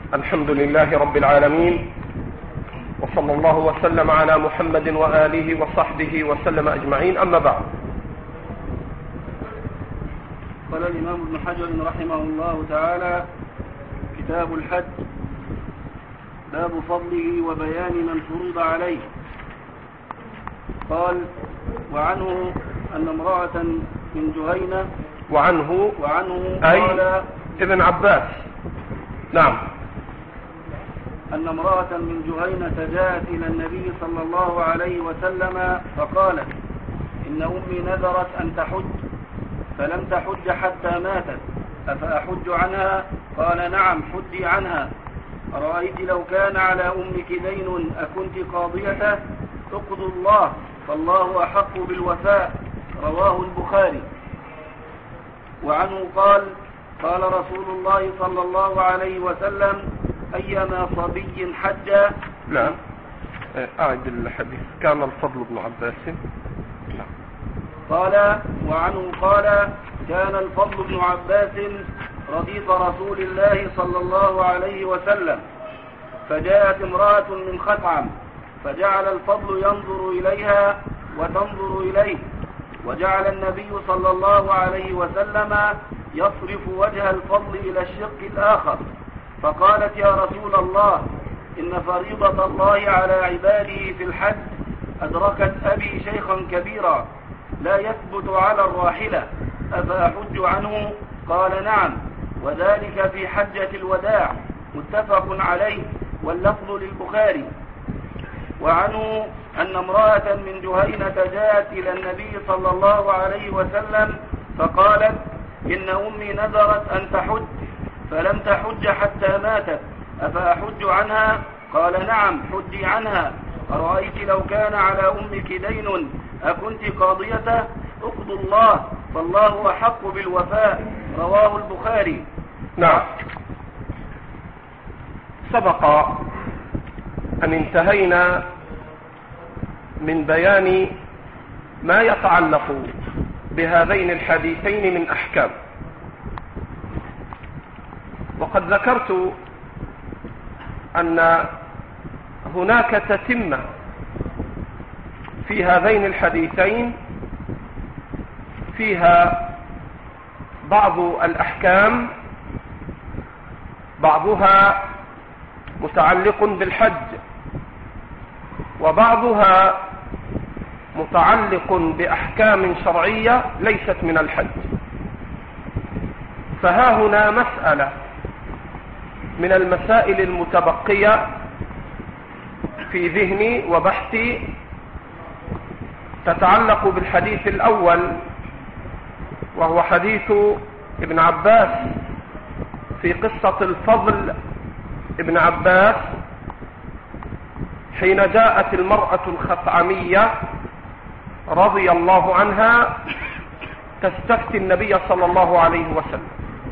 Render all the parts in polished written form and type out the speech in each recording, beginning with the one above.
الحمد لله رب العالمين، وصلى الله وسلم على محمد وآله وصحبه وسلم أجمعين. أما بعد، قال الإمام ابن حجر رحمه الله تعالى: كتاب الحج، باب فضله وبيان من فرض عليه. قال: وعنه أن امرأة من جهينة، وعنه أي ابن عباس، نعم، أن امرأة من جهينة جاءت إلى النبي صلى الله عليه وسلم فقالت: إن أمي نذرت أن تحج فلم تحج حتى ماتت، أفأحج عنها؟ قال: نعم، حجي عنها. أرأيت لو كان على أمك دين أكنت قاضيته؟ اقضوا الله، فالله أحق بالوفاء. رواه البخاري. وعنه قال: قال رسول الله صلى الله عليه وسلم: أيما صبي حج. لا، أعد الحديث. كان الفضل بن عباس. قال: وعنه قال: كان الفضل بن عباس رديف رسول الله صلى الله عليه وسلم، فجاءت امرأة من خثعم، فجعل الفضل ينظر إليها وتنظر إليه، وجعل النبي صلى الله عليه وسلم يصرف وجه الفضل إلى الشق الآخر، فقالت: يا رسول الله، إن فريضة الله على عباده في الحج أدركت أبي شيخا كبيرا لا يثبت على الراحلة، أفأحج عنه؟ قال: نعم، وذلك في حجة الوداع. متفق عليه، واللفظ للبخاري. وعنه أن امرأة من جهينة جاءت إلى النبي صلى الله عليه وسلم فقالت: إن أمي نذرت أن تحج فلم تحج حتى ماتت، أفأحج عنها؟ قال: نعم، حجي عنها. أرأيت لو كان على أمك دين أكنت قاضيته؟ اقضوا الله، فالله أحق بالوفاء. رواه البخاري. نعم، سبق أن انتهينا من بيان ما يتعلق بهذين الحديثين من أحكام، وقد ذكرت أن هناك تتمة في هذين الحديثين فيها بعض الأحكام، بعضها متعلق بالحج وبعضها متعلق بأحكام شرعية ليست من الحج. فها هنا مسألة من المسائل المتبقية في ذهني وبحثي تتعلق بالحديث الأول، وهو حديث ابن عباس في قصة الفضل ابن عباس حين جاءت المرأة الخثعمية رضي الله عنها تستفتي النبي صلى الله عليه وسلم.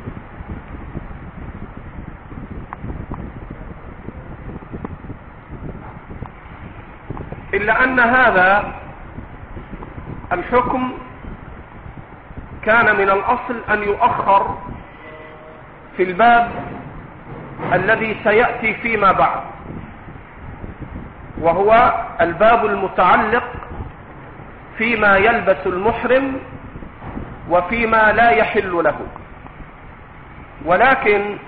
إلا أن هذا الحكم كان من الأصل أن يؤخر في الباب الذي سيأتي فيما بعد، وهو الباب المتعلق فيما يلبس المحرم وفيما لا يحل له. ولكن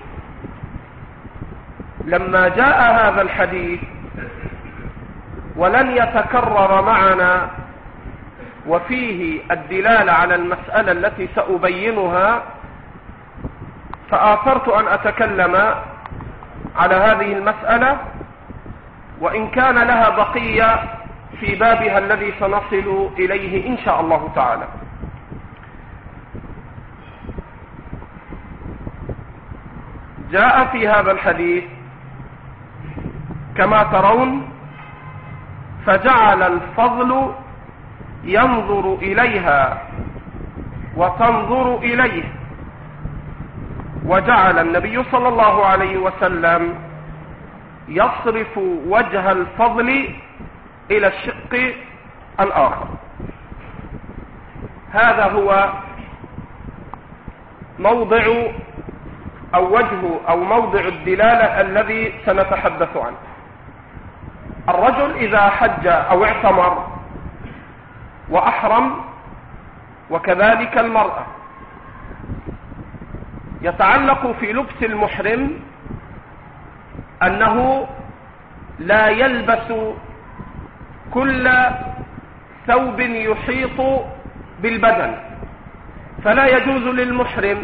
لما جاء هذا الحديث ولن يتكرر معنا وفيه الدلالة على المسألة التي سأبينها، فآثرت أن أتكلم على هذه المسألة، وإن كان لها بقية في بابها الذي سنصل إليه إن شاء الله تعالى. جاء في هذا الحديث كما ترون: فجعل الفضل ينظر إليها وتنظر إليه، وجعل النبي صلى الله عليه وسلم يصرف وجه الفضل إلى الشق الآخر. هذا هو موضع أو وجه أو موضع الدلالة الذي سنتحدث عنه. الرجل إذا حج أو اعتمر وأحرم، وكذلك المرأة، يتعلق في لبس المحرم أنه لا يلبس كل ثوب يحيط بالبدن، فلا يجوز للمحرم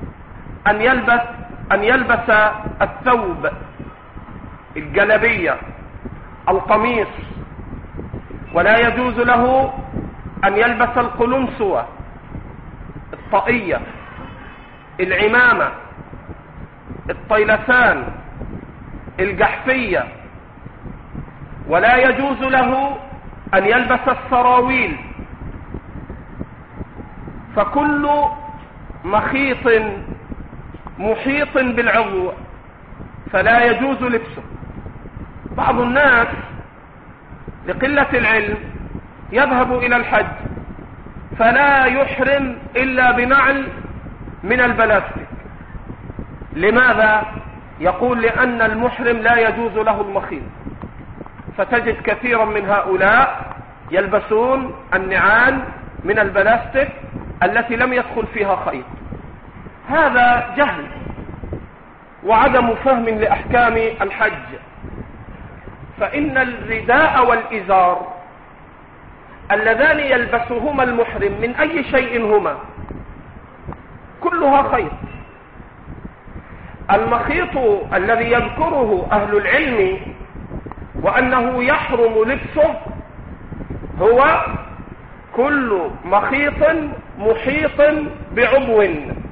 أن يلبس الثوب، الجلبية، القميص، ولا يجوز له أن يلبس القلنسوة، الطاقية، العمامة، الطيلسان، الجحفية، ولا يجوز له أن يلبس السراويل. فكل مخيط محيط بالعضو فلا يجوز لبسه. بعض الناس لقلة العلم يذهب إلى الحج فلا يحرم إلا بنعل من البلاستيك. لماذا؟ يقول لأن المحرم لا يجوز له المخيط. فتجد كثيرا من هؤلاء يلبسون النعال من البلاستيك التي لم يدخل فيها خيط. هذا جهل وعدم فهم لأحكام الحج. فإن الرداء والإزار اللذان يلبسهما المحرم من أي شيء هما كلها خيط. المخيط الذي يذكره أهل العلم وأنه يحرم لبسه هو كل مخيط محيط بعضو.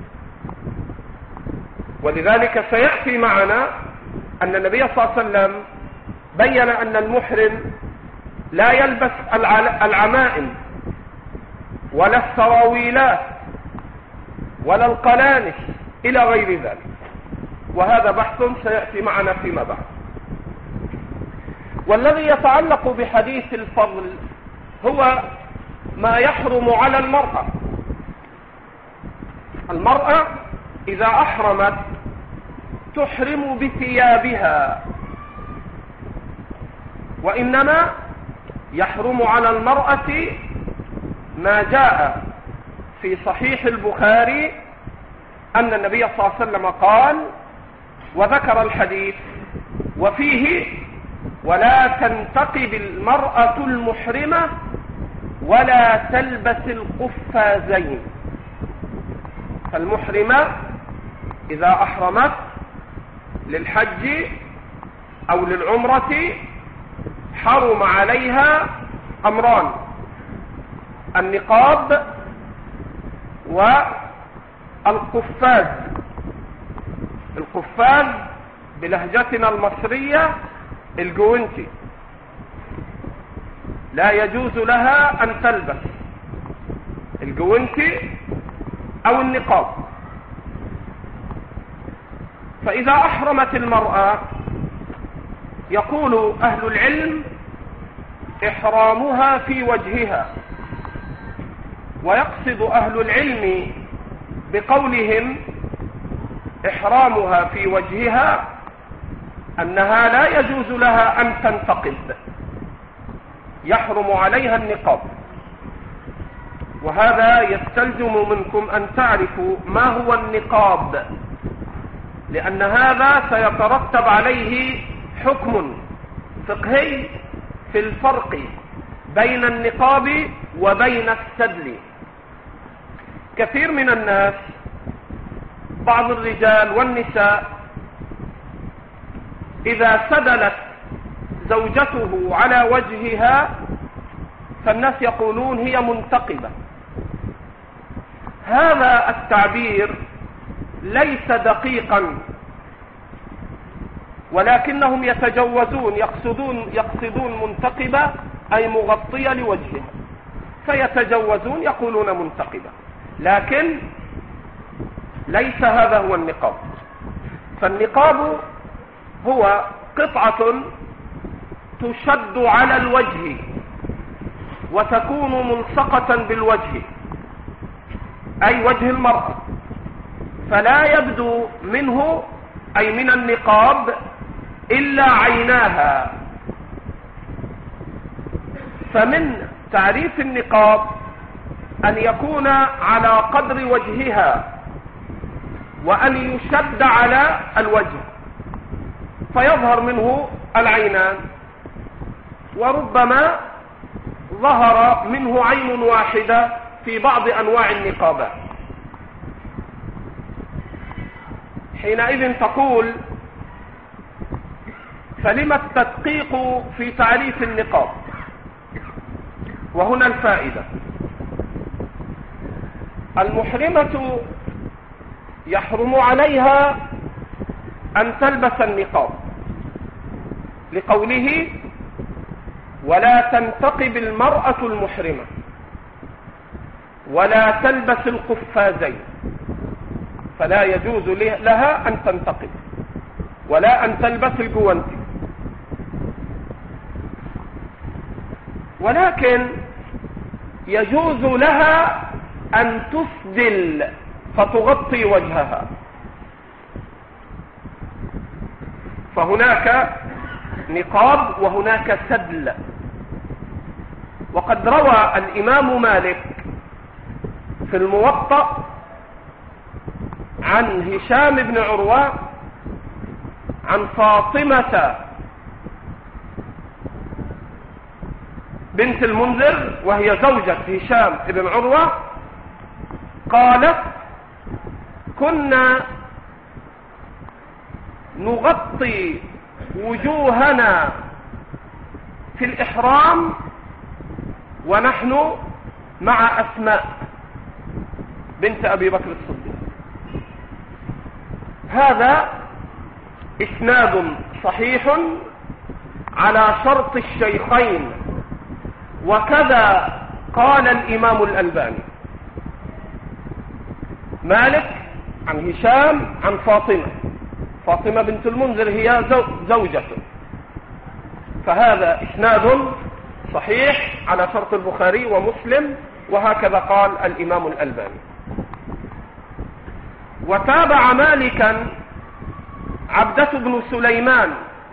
ولذلك سيأتي معنا أن النبي صلى الله عليه وسلم بين أن المحرم لا يلبس العمائم ولا السراويلات ولا القلانس إلى غير ذلك، وهذا بحث سيأتي معنا فيما بعد. والذي يتعلق بحديث الفضل هو ما يحرم على المرأة. المرأة إذا أحرمت تحرم بثيابها، وإنما يحرم على المرأة ما جاء في صحيح البخاري أن النبي صلى الله عليه وسلم قال، وذكر الحديث وفيه: ولا تنتقب المرأة المحرمة ولا تلبس القفازين. فالمحرمة إذا أحرمت للحج أو للعمرة حرم عليها أمران: النقاب والقفاز. القفاز بلهجتنا المصرية الجوانتي، لا يجوز لها أن تلبس الجوانتي أو النقاب. فإذا أحرمت المرأة يقول أهل العلم إحرامها في وجهها، ويقصد أهل العلم بقولهم إحرامها في وجهها أنها لا يجوز لها أن تنتقب، يحرم عليها النقاب. وهذا يستلزم منكم أن تعرفوا ما هو النقاب، لأن هذا سيترتب عليه حكم فقهي في الفرق بين النقاب وبين السدل. كثير من الناس، بعض الرجال والنساء، إذا سدلت زوجته على وجهها فالناس يقولون هي منتقبة. هذا التعبير ليس دقيقا، ولكنهم يتجوزون، يقصدون منتقبة أي مغطية لوجهها، فيتجوزون يقولون منتقبة، لكن ليس هذا هو النقاب. فالنقاب هو قطعة تشد على الوجه وتكون ملصقة بالوجه، أي وجه المرأة، فلا يبدو منه أي من النقاب إلا عيناها. فمن تعريف النقاب أن يكون على قدر وجهها وأن يشد على الوجه فيظهر منه العينان، وربما ظهر منه عين واحدة في بعض أنواع النقابات. حينئذ تقول: فلما التدقيق في تعريف النقاب؟ وهنا الفائدة: المحرمة يحرم عليها أن تلبس النقاب، لقوله: ولا تنتقب المرأة المحرمة ولا تلبس القفازين، فلا يجوز لها أن تنتقب ولا أن تلبس الجوانتي. ولكن يجوز لها أن تسدل فتغطي وجهها. فهناك نقاب وهناك سدل. وقد روى الإمام مالك في الموطأ عن هشام بن عروة عن فاطمة بنت المنذر وهي زوجة هشام بن عروة قالت: كنا نغطي وجوهنا في الإحرام ونحن مع أسماء بنت أبي بكر الصديق. هذا إسناد صحيح على شرط الشيخين، وكذا قال الإمام الألباني. مالك عن هشام عن فاطمة بنت المنذر هي زوجته، فهذا إسناد صحيح على شرط البخاري ومسلم، وهكذا قال الإمام الألباني. وتابع مالكا عبدة بن سليمان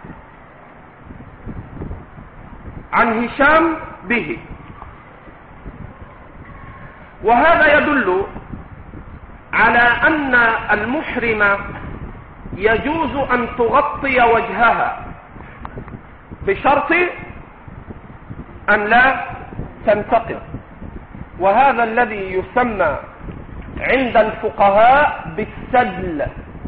عن هشام به، وهذا يدل على أن المحرمة يجوز أن تغطي وجهها بشرط أن لا تنتقب، وهذا الذي يسمى عند الفقهاء بالسدل.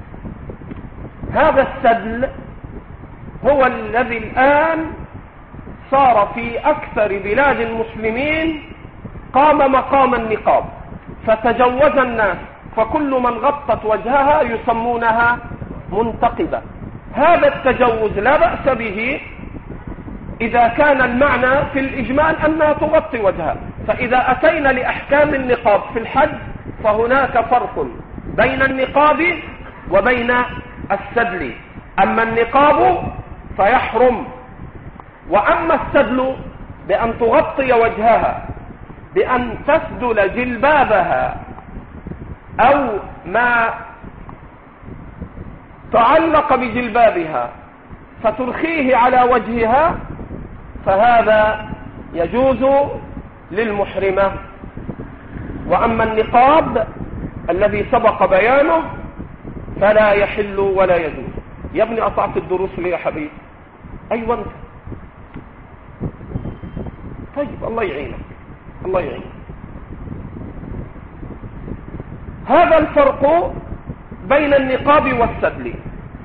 هذا السدل هو الذي الآن صار في أكثر بلاد المسلمين قام مقام النقاب، فتجوز الناس، فكل من غطت وجهها يسمونها منتقبة. هذا التجوز لا بأس به إذا كان المعنى في الإجمال أنها تغطي وجهها. فإذا أتينا لأحكام النقاب في الحج فهناك فرق بين النقاب وبين السدل. أما النقاب فيحرم، وأما السدل بأن تغطي وجهها بأن تسدل جلبابها أو ما تعلق بجلبابها فترخيه على وجهها، فهذا يجوز للمحرمة. وأما النقاب الذي سبق بيانه فلا يحل ولا يجوز. يا ابني قطعت الدروس ليه يا حبيبي؟ أيوة أنت. طيب الله يعينك، الله يعينك. هذا الفرق بين النقاب والسدل.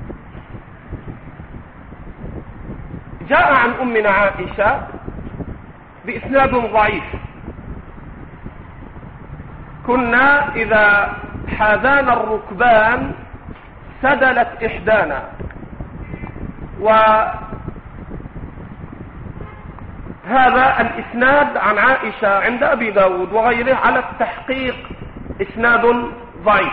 جاء عن أمنا عائشة بإسناد ضعيف: كنا إذا حاذانا الركبان سدلت إحدانا. وهذا الإسناد عن عائشة عند أبي داود وغيره على التحقيق إسناد ضعيف،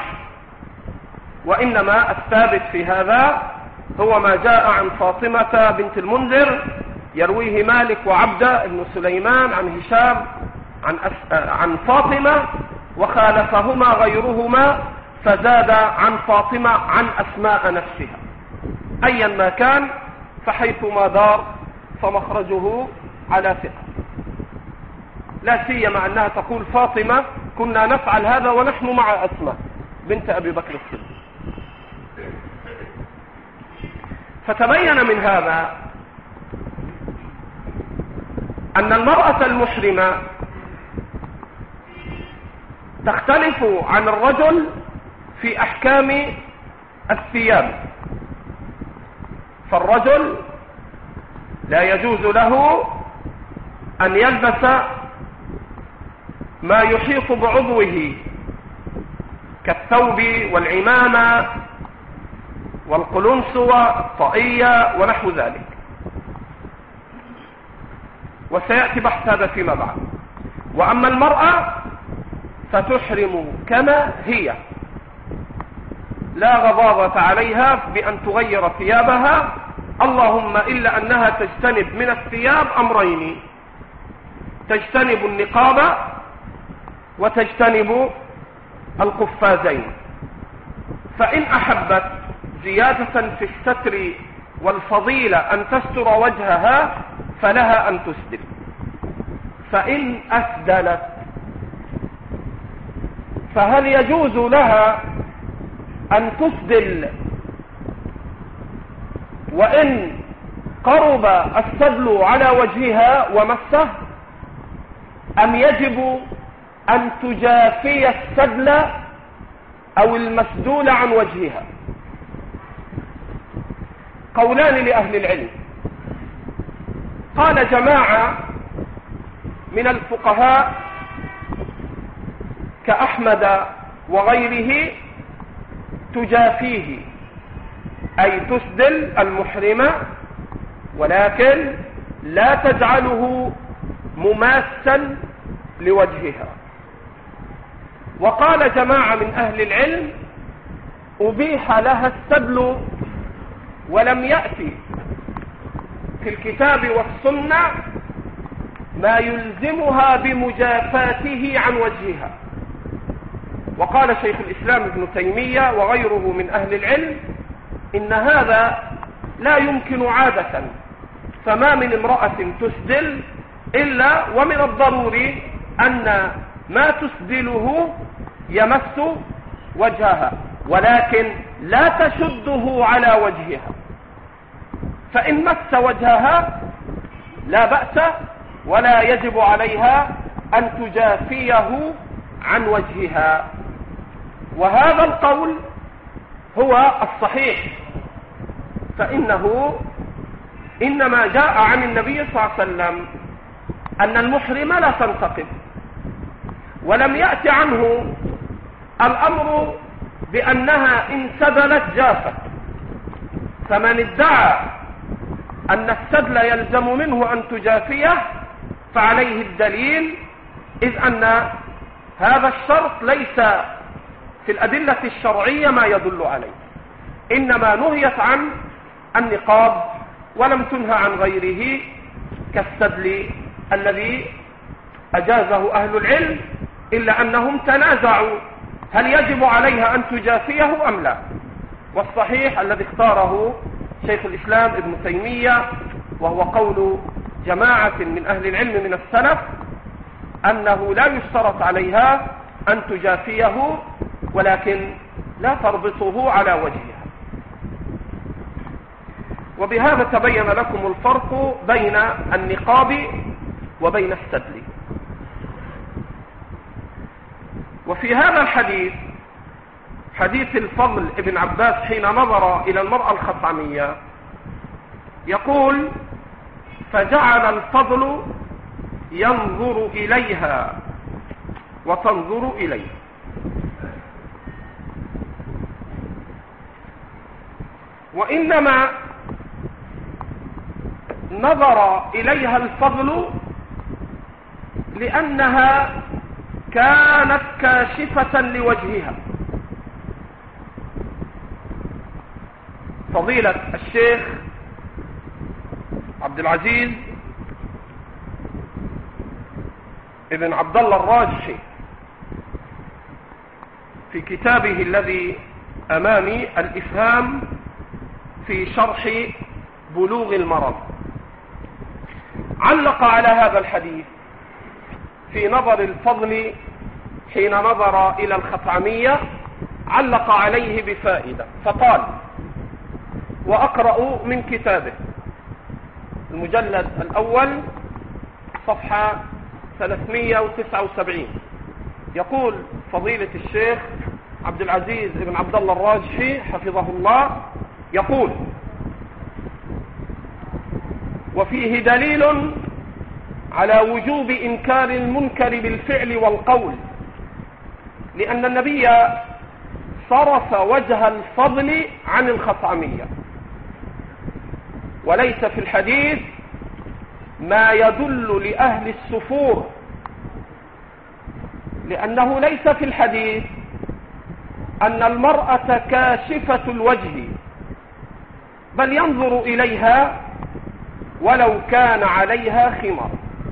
وإنما الثابت في هذا هو ما جاء عن فاطمة بنت المنذر يرويه مالك وعبدة بن سليمان عن هشام عن فاطمة، وخالفهما غيرهما فزاد عن فاطمة عن أسماء نفسها، أيا ما كان فحيثما دار فمخرجه على ثقة، لا سيما أنها تقول فاطمة كنا نفعل هذا ونحن مع أسماء بنت أبي بكر الصديق. فتبين من هذا أن المرأة المحرمة تختلف عن الرجل في أحكام الثياب. فالرجل لا يجوز له أن يلبس ما يحيط بعضوه كالثوب والعمامة والقلنس والطاقية ونحو ذلك، وسيأتي بحث هذا فيما بعد. وأما المرأة فتحرم كما هي، لا غضاضة عليها بأن تغير ثيابها، اللهم إلا أنها تجتنب من الثياب أمرين: تجتنب النقاب وتجتنب القفازين. فإن أحبت زيادة في الستر والفضيلة أن تستر وجهها فلها أن تسدل. فإن أسدلت فهل يجوز لها أن تسدل وإن قرب السدل على وجهها ومسه، أم يجب أن تجافي السدل أو المسدول عن وجهها؟ قولان لأهل العلم. قال جماعة من الفقهاء كأحمد وغيره تجافيه، أي تسدل المحرمة ولكن لا تجعله مماسا لوجهها. وقال جماعة من أهل العلم أبيح لها السدل ولم يأتي في الكتاب والسنة ما يلزمها بمجافاته عن وجهها. وقال شيخ الإسلام ابن تيمية وغيره من أهل العلم إن هذا لا يمكن عادة، فما من امرأة تسدل إلا ومن الضروري أن ما تسدله يمس وجهها، ولكن لا تشده على وجهها. فإن مس وجهها لا بأس ولا يجب عليها أن تجافيه عن وجهها. وهذا القول هو الصحيح، فإنه إنما جاء عن النبي صلى الله عليه وسلم أن المحرمة لا تنتقب، ولم يأتي عنه الأمر بأنها إن سدلت جافت. فمن ادعى أن السدل يلزم منه أن تجافيه فعليه الدليل، إذ أن هذا الشرط ليس في الأدلة الشرعية ما يدل عليه، إنما نهيت عن النقاب ولم تنهى عن غيره كالسدل الذي أجازه أهل العلم، إلا أنهم تنازعوا هل يجب عليها أن تجافيه أم لا. والصحيح الذي اختاره شيخ الإسلام ابن تيمية وهو قول جماعة من أهل العلم من السلف أنه لا يشترط عليها أن تجافيه، ولكن لا تربطه على وجهها. وبهذا تبين لكم الفرق بين النقاب وبين السدل. وفي هذا الحديث، حديث الفضل ابن عباس حين نظر إلى المرأة الخطعمية، يقول: فجعل الفضل ينظر إليها وتنظر إليه. وإنما نظر إليها الفضل لأنها كانت كاشفة لوجهها. فضيلة الشيخ عبد العزيز ابن عبد الله الراجحي في كتابه الذي أمامي الإفهام في شرح بلوغ المرام علق على هذا الحديث في نظر الفضل حين نظر إلى الخطعمية، علق عليه بفائدة فقال: وأقرأ من كتابه المجلد الأول صفحة 379، يقول فضيلة الشيخ عبد العزيز بن عبد الله الراجحي حفظه الله، يقول: وفيه دليل على وجوب إنكار المنكر بالفعل والقول، لأن النبي صرف وجه الفضل عن الخطعمية، وليس في الحديث ما يدل لأهل السفور، لأنه ليس في الحديث أن المرأة كاشفة الوجه، بل ينظر إليها ولو كان عليها خمار.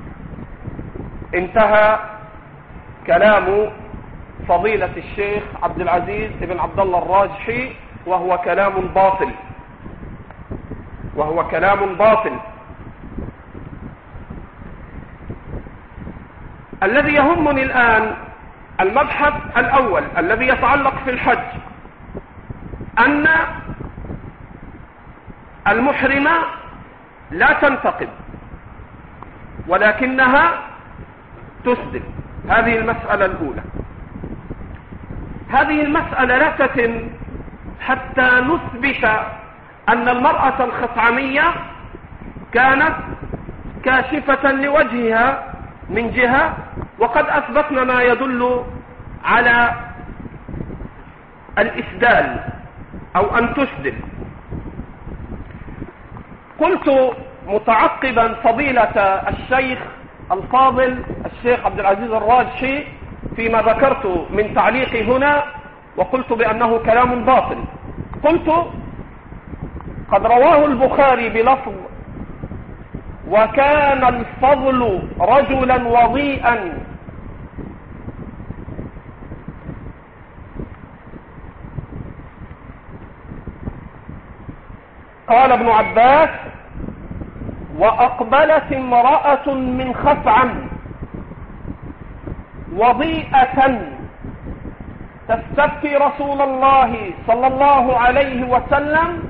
انتهى كلام فضيلة الشيخ عبد العزيز بن عبد الله الراجحي، وهو كلام باطل. الذي يهمني الآن المبحث الأول الذي يتعلق في الحج، أن المحرمة لا تنتقب ولكنها تسدل. هذه المسألة الأولى. هذه المسألة لا تتم حتى نثبت أن المرأة الخطعمية كانت كاشفة لوجهها من جهة، وقد أثبتنا ما يدل على الإسدال أو أن تسدل. قلت متعقبا فضيلة الشيخ الفاضل الشيخ عبد العزيز الراجحي فيما ذكرت من تعليقي هنا، وقلت بأنه كلام باطل. قلت: قد رواه البخاري بلفظ: وكان الفضل رجلا وضيئا. قال ابن عباس: وأقبلت امرأة من خثعم وضيئة تستفتي رسول الله صلى الله عليه وسلم،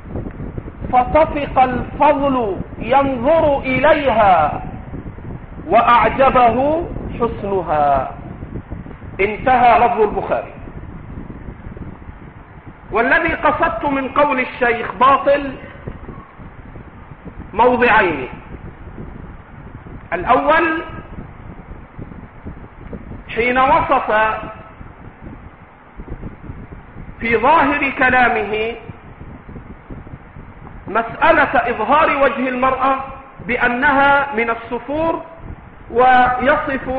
فطفق الفضل ينظر إليها وأعجبه حسنها. انتهى لفظ البخاري. والذي قصدت من قول الشيخ باطل موضعين: الأول حين وصف في ظاهر كلامه مسألة إظهار وجه المرأة بأنها من السفور، ويصف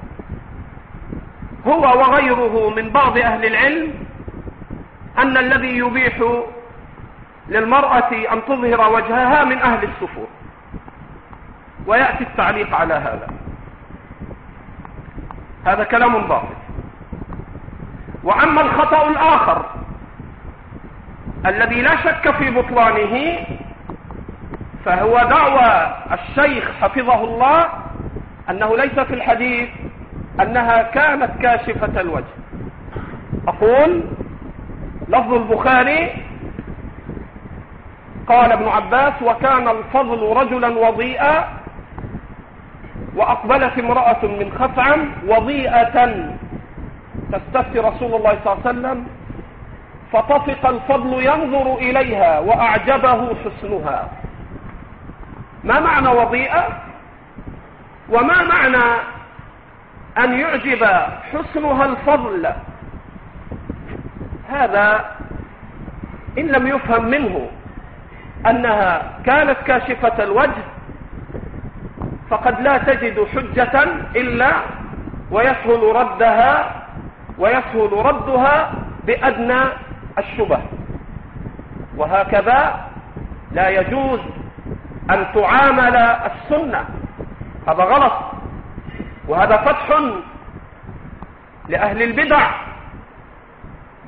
هو وغيره من بعض أهل العلم أن الذي يبيح للمرأة أن تظهر وجهها من أهل السفور، ويأتي التعليق على هذا كلام باطل. وأما الخطأ الآخر الذي لا شك في بطلانه، فهو دعوى الشيخ حفظه الله أنه ليس في الحديث أنها كانت كاشفة الوجه. أقول: لفظ البخاري قال ابن عباس: وكان الفضل رجلا وضيئا، وأقبلت امرأة من خثعم وضيئة تستفتي رسول الله صلى الله عليه وسلم، فطفق الفضل ينظر إليها وأعجبه حسنها. ما معنى وضيئة؟ وما معنى أن يعجب حسنها الفضل؟ هذا إن لم يفهم منه أنها كانت كاشفة الوجه، فقد لا تجد حجة إلا ويسهل ردها بأدنى الشبه. وهكذا لا يجوز أن تعامل السنة، هذا غلط، وهذا فتح لأهل البدع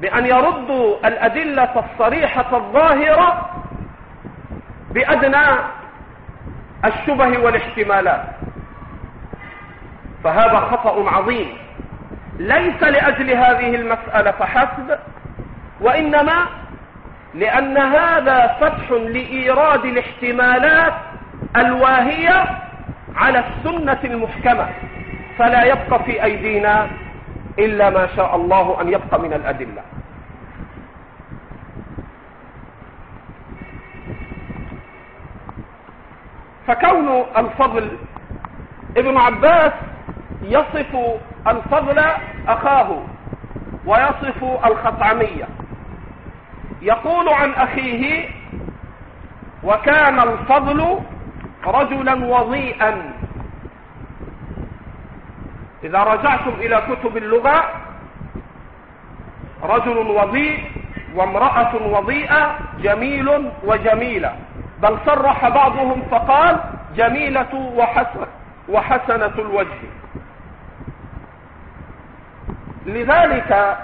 بأن يردوا الأدلة الصريحة الظاهرة بأدنى الشبه والاحتمالات، فهذا خطأ عظيم ليس لأجل هذه المسألة فحسب، وإنما لأن هذا فتح لإيراد الاحتمالات الواهية على السنة المحكمة، فلا يبقى في أيدينا إلا ما شاء الله أن يبقى من الأدلة. فكون الفضل ابن عباس يصف الفضل أخاه ويصف الخطعمية، يقول عن أخيه: وكان الفضل رجلا وضيئا. إذا رجعتم إلى كتب اللغة، رجل وضيء وامرأة وضيئة، جميل وجميلة، بل صرح بعضهم فقال جميلة وحسنة الوجه. لذلك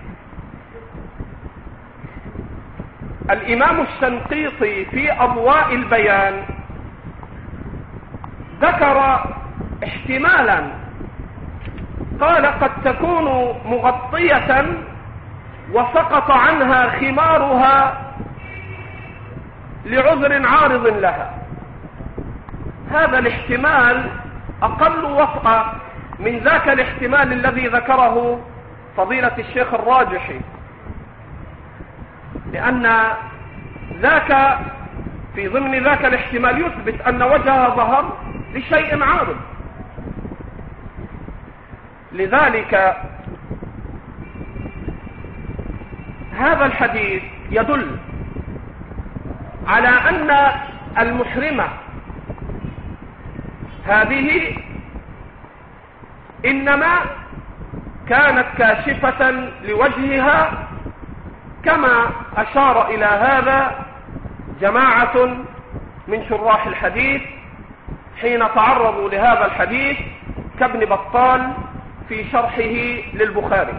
الإمام الشنقيطي في أضواء البيان ذكر احتمالا، قال: قد تكون مغطية وسقط عنها خمارها لعذر عارض لها. هذا الاحتمال أقل وطأ من ذاك الاحتمال الذي ذكره فضيلة الشيخ الراجحي، لأن ذاك في ضمن ذاك الاحتمال يثبت أن وجهها ظهر لشيء عارض. لذلك هذا الحديث يدل على أن المحرمة هذه إنما كانت كاشفة لوجهها، كما أشار إلى هذا جماعة من شراح الحديث حين تعرضوا لهذا الحديث كابن بطال في شرحه للبخاري.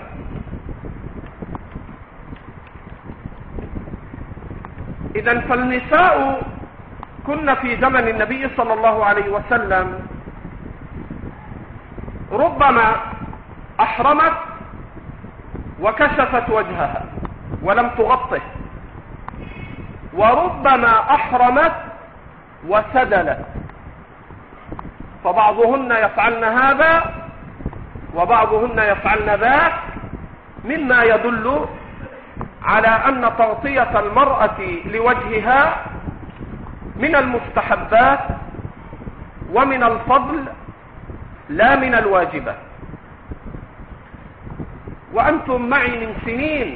إذن فالنساء كن في زمن النبي صلى الله عليه وسلم ربما أحرمت وكشفت وجهها ولم تغطه، وربما أحرمت وسدلت، فبعضهن يفعلن هذا وبعضهن يفعلن ذاك، مما يدل على أن تغطية المرأة لوجهها من المستحبات ومن الفضل لا من الواجبات. وأنتم معي من سنين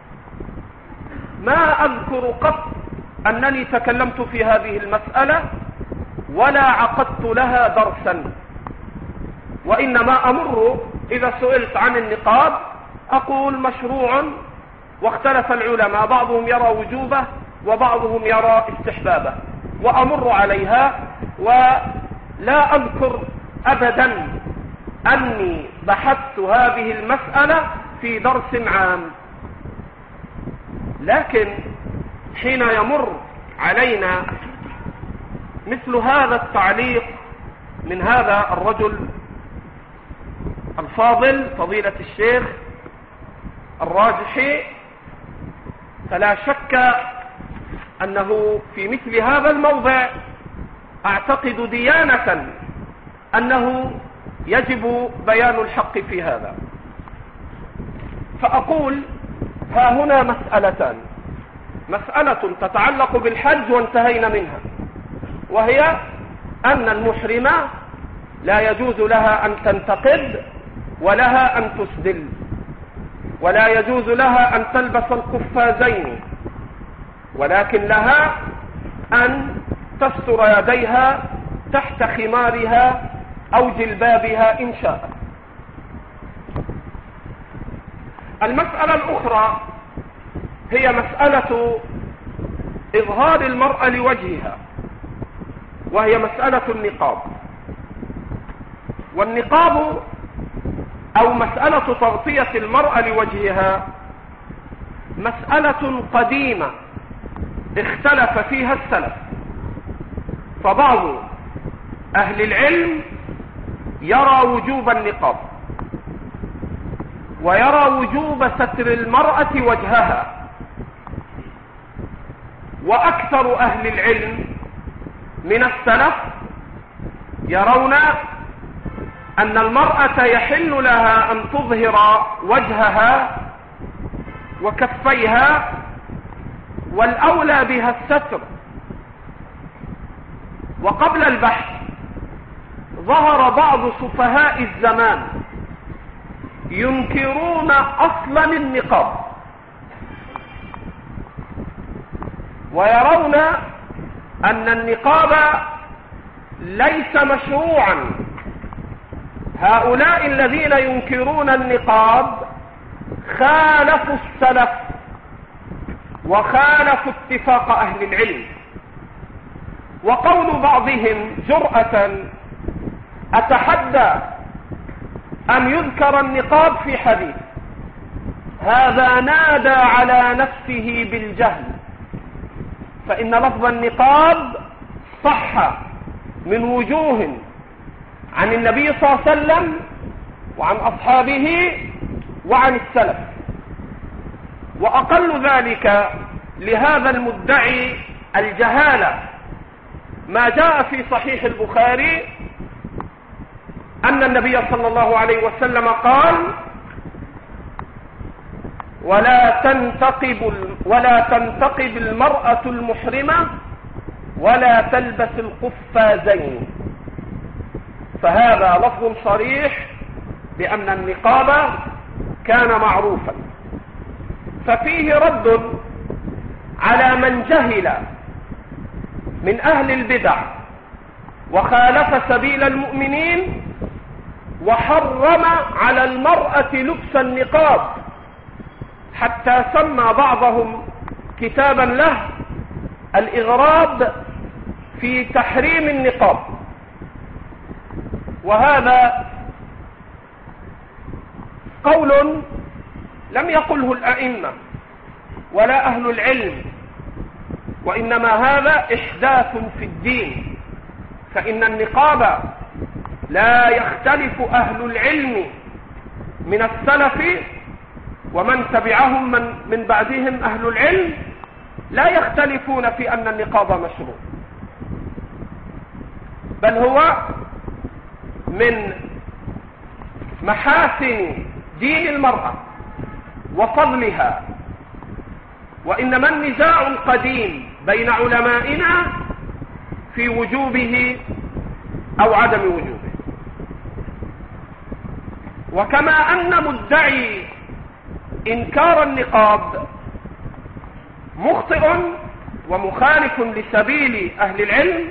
ما أذكر قط أنني تكلمت في هذه المسألة ولا عقدت لها درسا، وإنما أمر إذا سئلت عن النقاب أقول مشروع، واختلف العلماء، بعضهم يرى وجوبه وبعضهم يرى استحبابه، وأمر عليها، ولا أذكر أبدا أني بحثت هذه المسألة في درس عام. لكن حين يمر علينا مثل هذا التعليق من هذا الرجل الفاضل فضيلة الشيخ الراجحي، فلا شك أنه في مثل هذا الموضع أعتقد ديانة أنه يجب بيان الحق في هذا. فأقول ها هنا مسألتان: مسألة تتعلق بالحج وانتهينا منها، وهي أن المحرمة لا يجوز لها أن تنتقد ولها أن تسدل، ولا يجوز لها أن تلبس القفازين، ولكن لها أن تستر يديها تحت خمارها أو جلبابها إن شاءت. المسألة الأخرى هي مسألة إظهار المرأة لوجهها، وهي مسألة النقاب. والنقاب أو مسألة تغطية المرأة لوجهها مسألة قديمة اختلف فيها السلف، فبعض أهل العلم يرى وجوب النقاب ويرى وجوب ستر المرأة وجهها، وأكثر أهل العلم من السلف يرون أن المرأة يحل لها أن تظهر وجهها وكفيها، والأولى بها الستر. وقبل البحث ظهر بعض سفهاء الزمان ينكرون أصلا النقاب، ويرون أن النقاب ليس مشروعا. هؤلاء الذين ينكرون النقاب خالفوا السلف وخالفوا اتفاق أهل العلم. وقول بعضهم جرأة أتحدى أن يذكر النقاب في حديث، هذا نادى على نفسه بالجهل، فإن لفظ النقاب صح من وجوه عن النبي صلى الله عليه وسلم وعن أصحابه وعن السلف. وأقل ذلك لهذا المدعي الجهالة ما جاء في صحيح البخاري أن النبي صلى الله عليه وسلم قال: ولا تنتقب المرأة المحرمة ولا تلبس القفازين. فهذا لفظ صريح بأن النقاب كان معروفا. ففيه رد على من جهل من أهل البدع وخالف سبيل المؤمنين وحرم على المرأة لبس النقاب، حتى سمى بعضهم كتابا له الإغراب في تحريم النقاب. وهذا قول لم يقله الأئمة ولا أهل العلم، وإنما هذا إحداث في الدين. فإن النقاب لا يختلف أهل العلم من السلف ومن تبعهم من بعدهم أهل العلم لا يختلفون في أن النقاب مشروع، بل هو من محاسن دين المرأة وفضلها. وإنما النزاع القديم بين علمائنا في وجوبه أو عدم وجوبه. وكما أن مدعي إنكار النقاب مخطئ ومخالف لسبيل أهل العلم،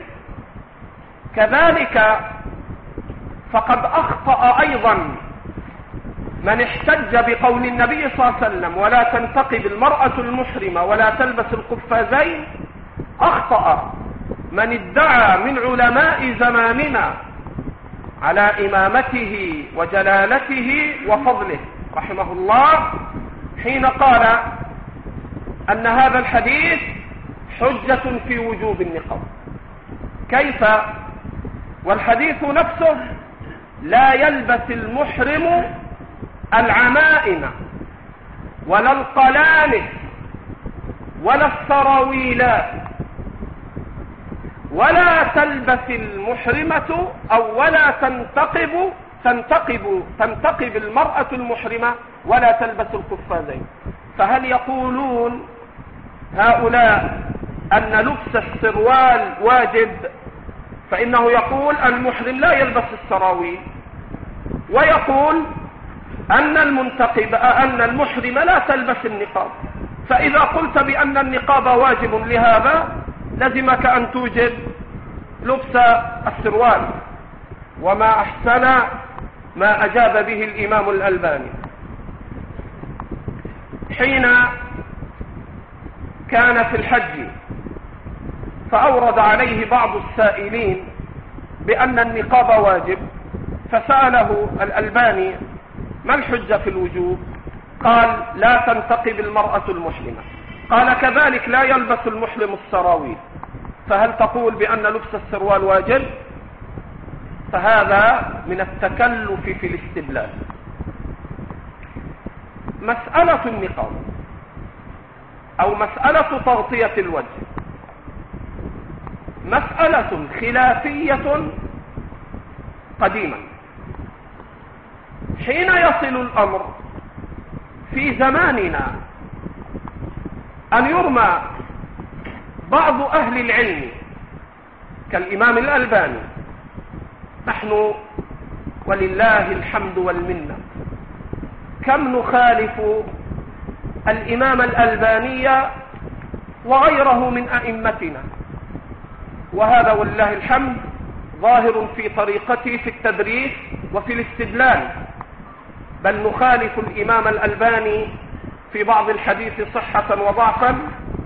كذلك فقد أخطأ أيضا من احتج بقول النبي صلى الله عليه وسلم: ولا تنتقب المرأة المحرمة ولا تلبس القفازين. أخطأ من ادعى من علماء زماننا على إمامته وجلالته وفضله رحمه الله، حين قال أن هذا الحديث حجة في وجوب النقاب. كيف والحديث نفسه لا يلبس المحرم العمائم ولا القلانس ولا السراويلات، ولا تلبس المحرمة أو ولا تنتقب المرأة المحرمة ولا تلبس القفازين. فهل يقولون هؤلاء أن لبس السروال واجب؟ فإنه يقول المحرم لا يلبس السراويل، ويقول أن المحرم لا تلبس النقاب. فإذا قلت بأن النقاب واجب لهذا لزمك أن توجب لبس السروال. وما أحسن ما أجاب به الإمام الألباني حين كان في الحج، فأورد عليه بعض السائلين بأن النقاب واجب، فسأله الألباني: ما الحجة في الوجوب؟ قال لا تنتقب المرأة المحرمة. قال كذلك لا يلبس المحرم السراويل. فهل تقول بأن لبس السروال واجب؟ فهذا من التكلف في الاستدلال. مسألة النقاب أو مسألة تغطية الوجه مسألة خلافية قديما. حين يصل الأمر في زماننا أن يرمى بعض أهل العلم كالإمام الألباني، نحن ولله الحمد والمنة كم نخالف الإمام الألباني وغيره من أئمتنا، وهذا ولله الحمد ظاهر في طريقته في التدريس وفي الاستدلال، بل نخالف الإمام الألباني في بعض الحديث صحة وضعفا،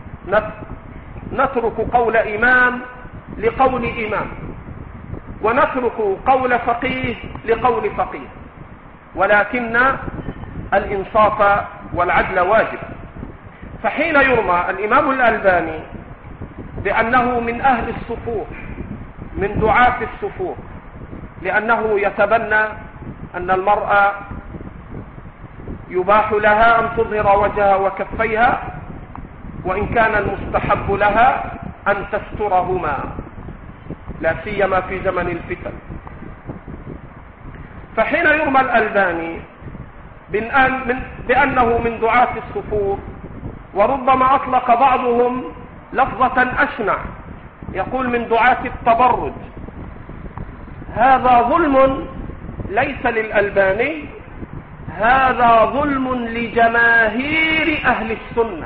نترك قول إمام لقول إمام، ونترك قول فقيه لقول فقيه، ولكن الإنصاف والعدل واجب. فحين يرمى الإمام الألباني بأنه من أهل الصفور من دعاة الصفور لأنه يتبنى أن المرأة يباح لها أن تظهر وجهها وكفيها، وإن كان المستحب لها أن تسترهما لا سيما في زمن الفتن. فحين يرمى الألباني بأنه من دعاة الصفور، وربما أطلق بعضهم لفظة أشنع يقول من دعاة التبرج، هذا ظلم ليس للألباني، هذا ظلم لجماهير أهل السنة.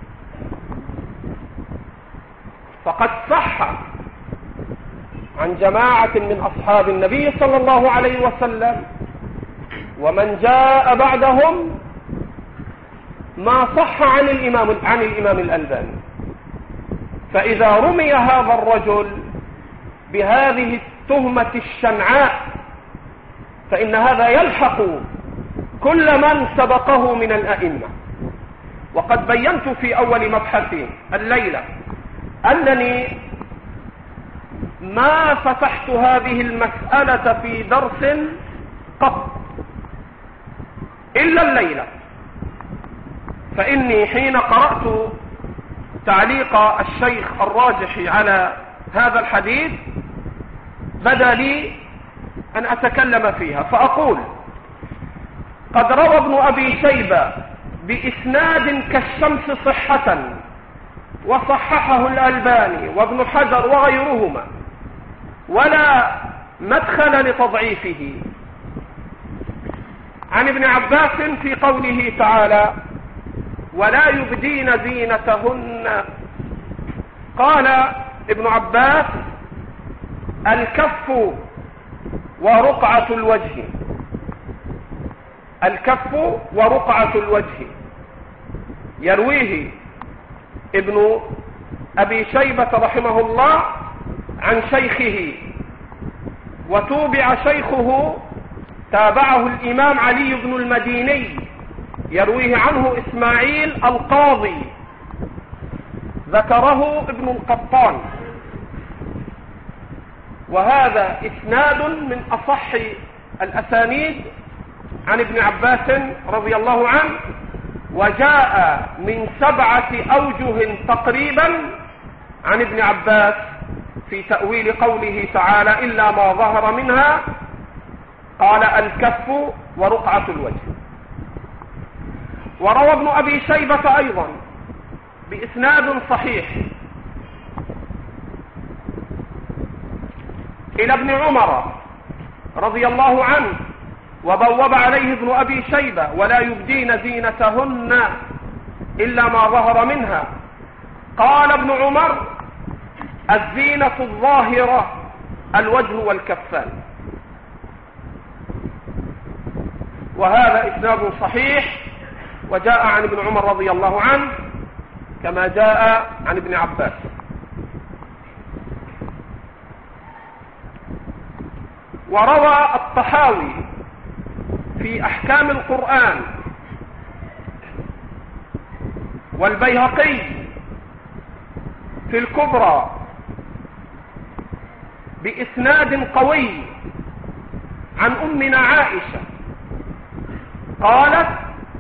فقد صح عن جماعة من أصحاب النبي صلى الله عليه وسلم ومن جاء بعدهم ما صح عن الإمام الألباني. فإذا رمي هذا الرجل بهذه التهمة الشنعاء فإن هذا يلحق كل من سبقه من الأئمة. وقد بينت في أول مبحث الليلة أنني ما فتحت هذه المسألة في درس قط إلا الليلة، فإني حين قرأت تعليق الشيخ الراجحي على هذا الحديث بدا لي أن أتكلم فيها، فأقول قد روى ابن أبي شيبة بإسناد كالشمس صحة وصححه الألباني وابن حجر وغيرهما ولا مدخل لتضعيفه، عن ابن عباس في قوله تعالى ولا يبدين زينتهن. قال ابن عباس الكف ورقعة الوجه، الكف ورقعة الوجه. يرويه ابن أبي شيبة رحمه الله عن شيخه، وتوبع شيخه تابعه الإمام علي بن المديني يرويه عنه إسماعيل القاضي، ذكره ابن القطان، وهذا إسناد من أصح الأسانيد عن ابن عباس رضي الله عنه، وجاء من 7 أوجه تقريبا عن ابن عباس في تأويل قوله تعالى إلا ما ظهر منها، قال الكف ورقعة الوجه. وروى ابن أبي شيبة أيضا بإسناد صحيح إلى ابن عمر رضي الله عنه، وبوب عليه ابن أبي شيبة ولا يبدين زينتهن إلا ما ظهر منها. قال ابن عمر الزينة الظاهرة الوجه والكفان. وهذا إسناد صحيح وجاء عن ابن عمر رضي الله عنه كما جاء عن ابن عباس. وروى الطحاوي في أحكام القرآن والبيهقي في الكبرى بإسناد قوي عن أمنا عائشة قالت: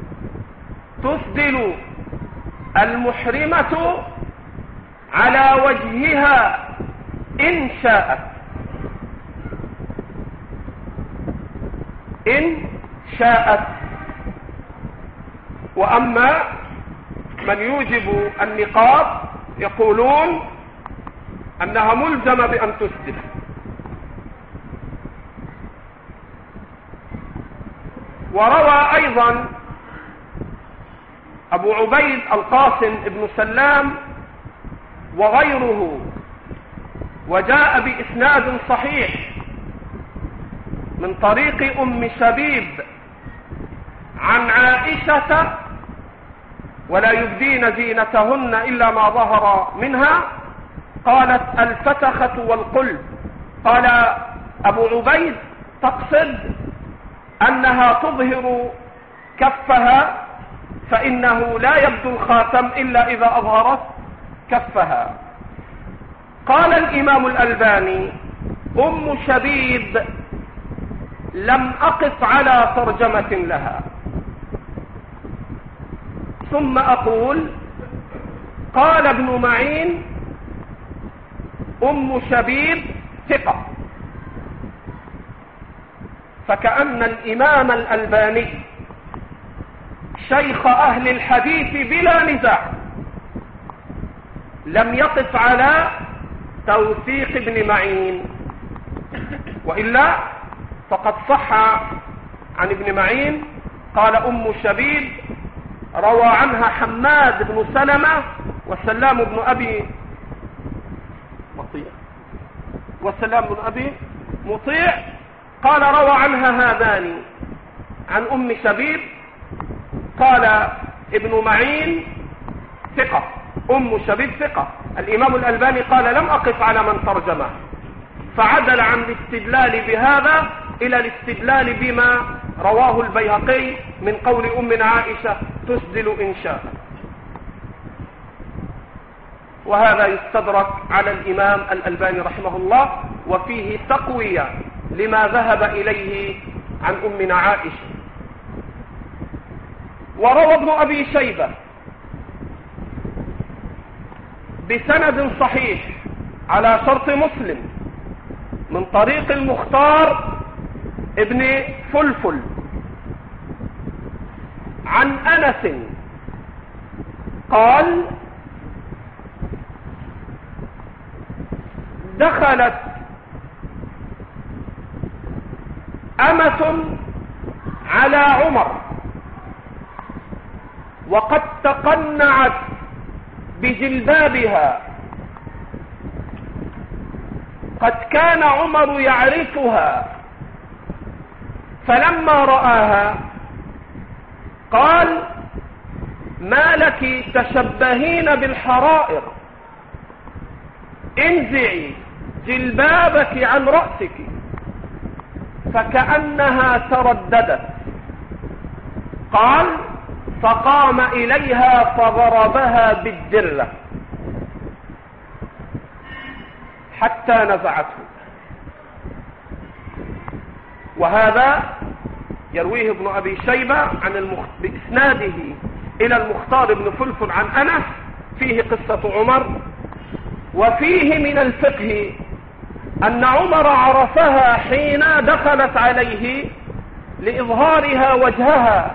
تسدل المحرمة على وجهها إن شاءت. إن شاءت. وأما من يوجب النقاب يقولون أنها ملزمة بأن تسدل. وروى أيضا أبو عبيد القاسم بن سلام وغيره، وجاء بإسناد صحيح من طريق أم شبيب عن عائشة: ولا يبدين زينتهن إلا ما ظهر منها. قالت: الفتخة والقلب. قال أبو عبيد: تقصد أنها تظهر كفها، فإنه لا يبدو الخاتم إلا إذا أظهرت كفها. قال الإمام الألباني: أم شبيب لم أقف على ترجمة لها. ثم أقول: قال ابن معين: أم شبيب ثقة. فكأن الإمام الألباني شيخ أهل الحديث بلا نزاع لم يقف على توثيق ابن معين، وإلا فقد صح عن ابن معين قال: أم شبيب روى عنها حماد بن سلمة وسلام بن أبي مطيع قال: روى عنها هذان عن أم شبيب. قال ابن معين: ثقة. أم شبيب ثقة. الإمام الألباني قال: لم أقف على من ترجمه، فعدل عن الاستدلال بهذا إلى الاستدلال بما رواه البيهقي من قول أمنا عائشة: تسدل إن شاء. وهذا يستدرك على الإمام الألباني رحمه الله، وفيه تقوية لما ذهب إليه عن أمنا عائشة. وروى ابن أبي شيبة بسند صحيح على شرط مسلم من طريق المختار ابن فلفل عن أنس قال: دخلت أمة على عمر وقد تقنعت بجلبابها، قد كان عمر يعرفها، فلما رآها قال: ما لك تشبهين بالحرائر، انزعي جلبابك عن رأسك. فكأنها ترددت. قال: فقام إليها فضربها بالدرة حتى نزعته. وهذا يرويه ابن أبي شيبة بإسناده إلى المختار بن فلفل عن أنس، فيه قصة عمر. وفيه من الفقه أن عمر عرفها حين دخلت عليه لإظهارها وجهها،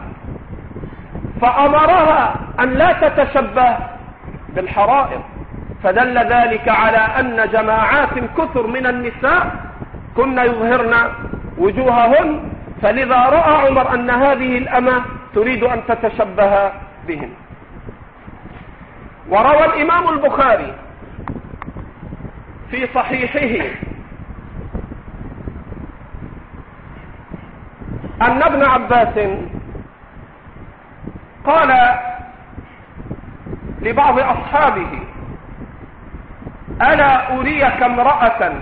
فأمرها أن لا تتشبه بالحرائر، فدل ذلك على أن جماعات كثر من النساء كن يظهرن وجوههن، فلذا رأى عمر أن هذه الأمة تريد أن تتشبه بهن. وروى الإمام البخاري في صحيحه أن ابن عباس قال لبعض أصحابه: ألا أريك امرأة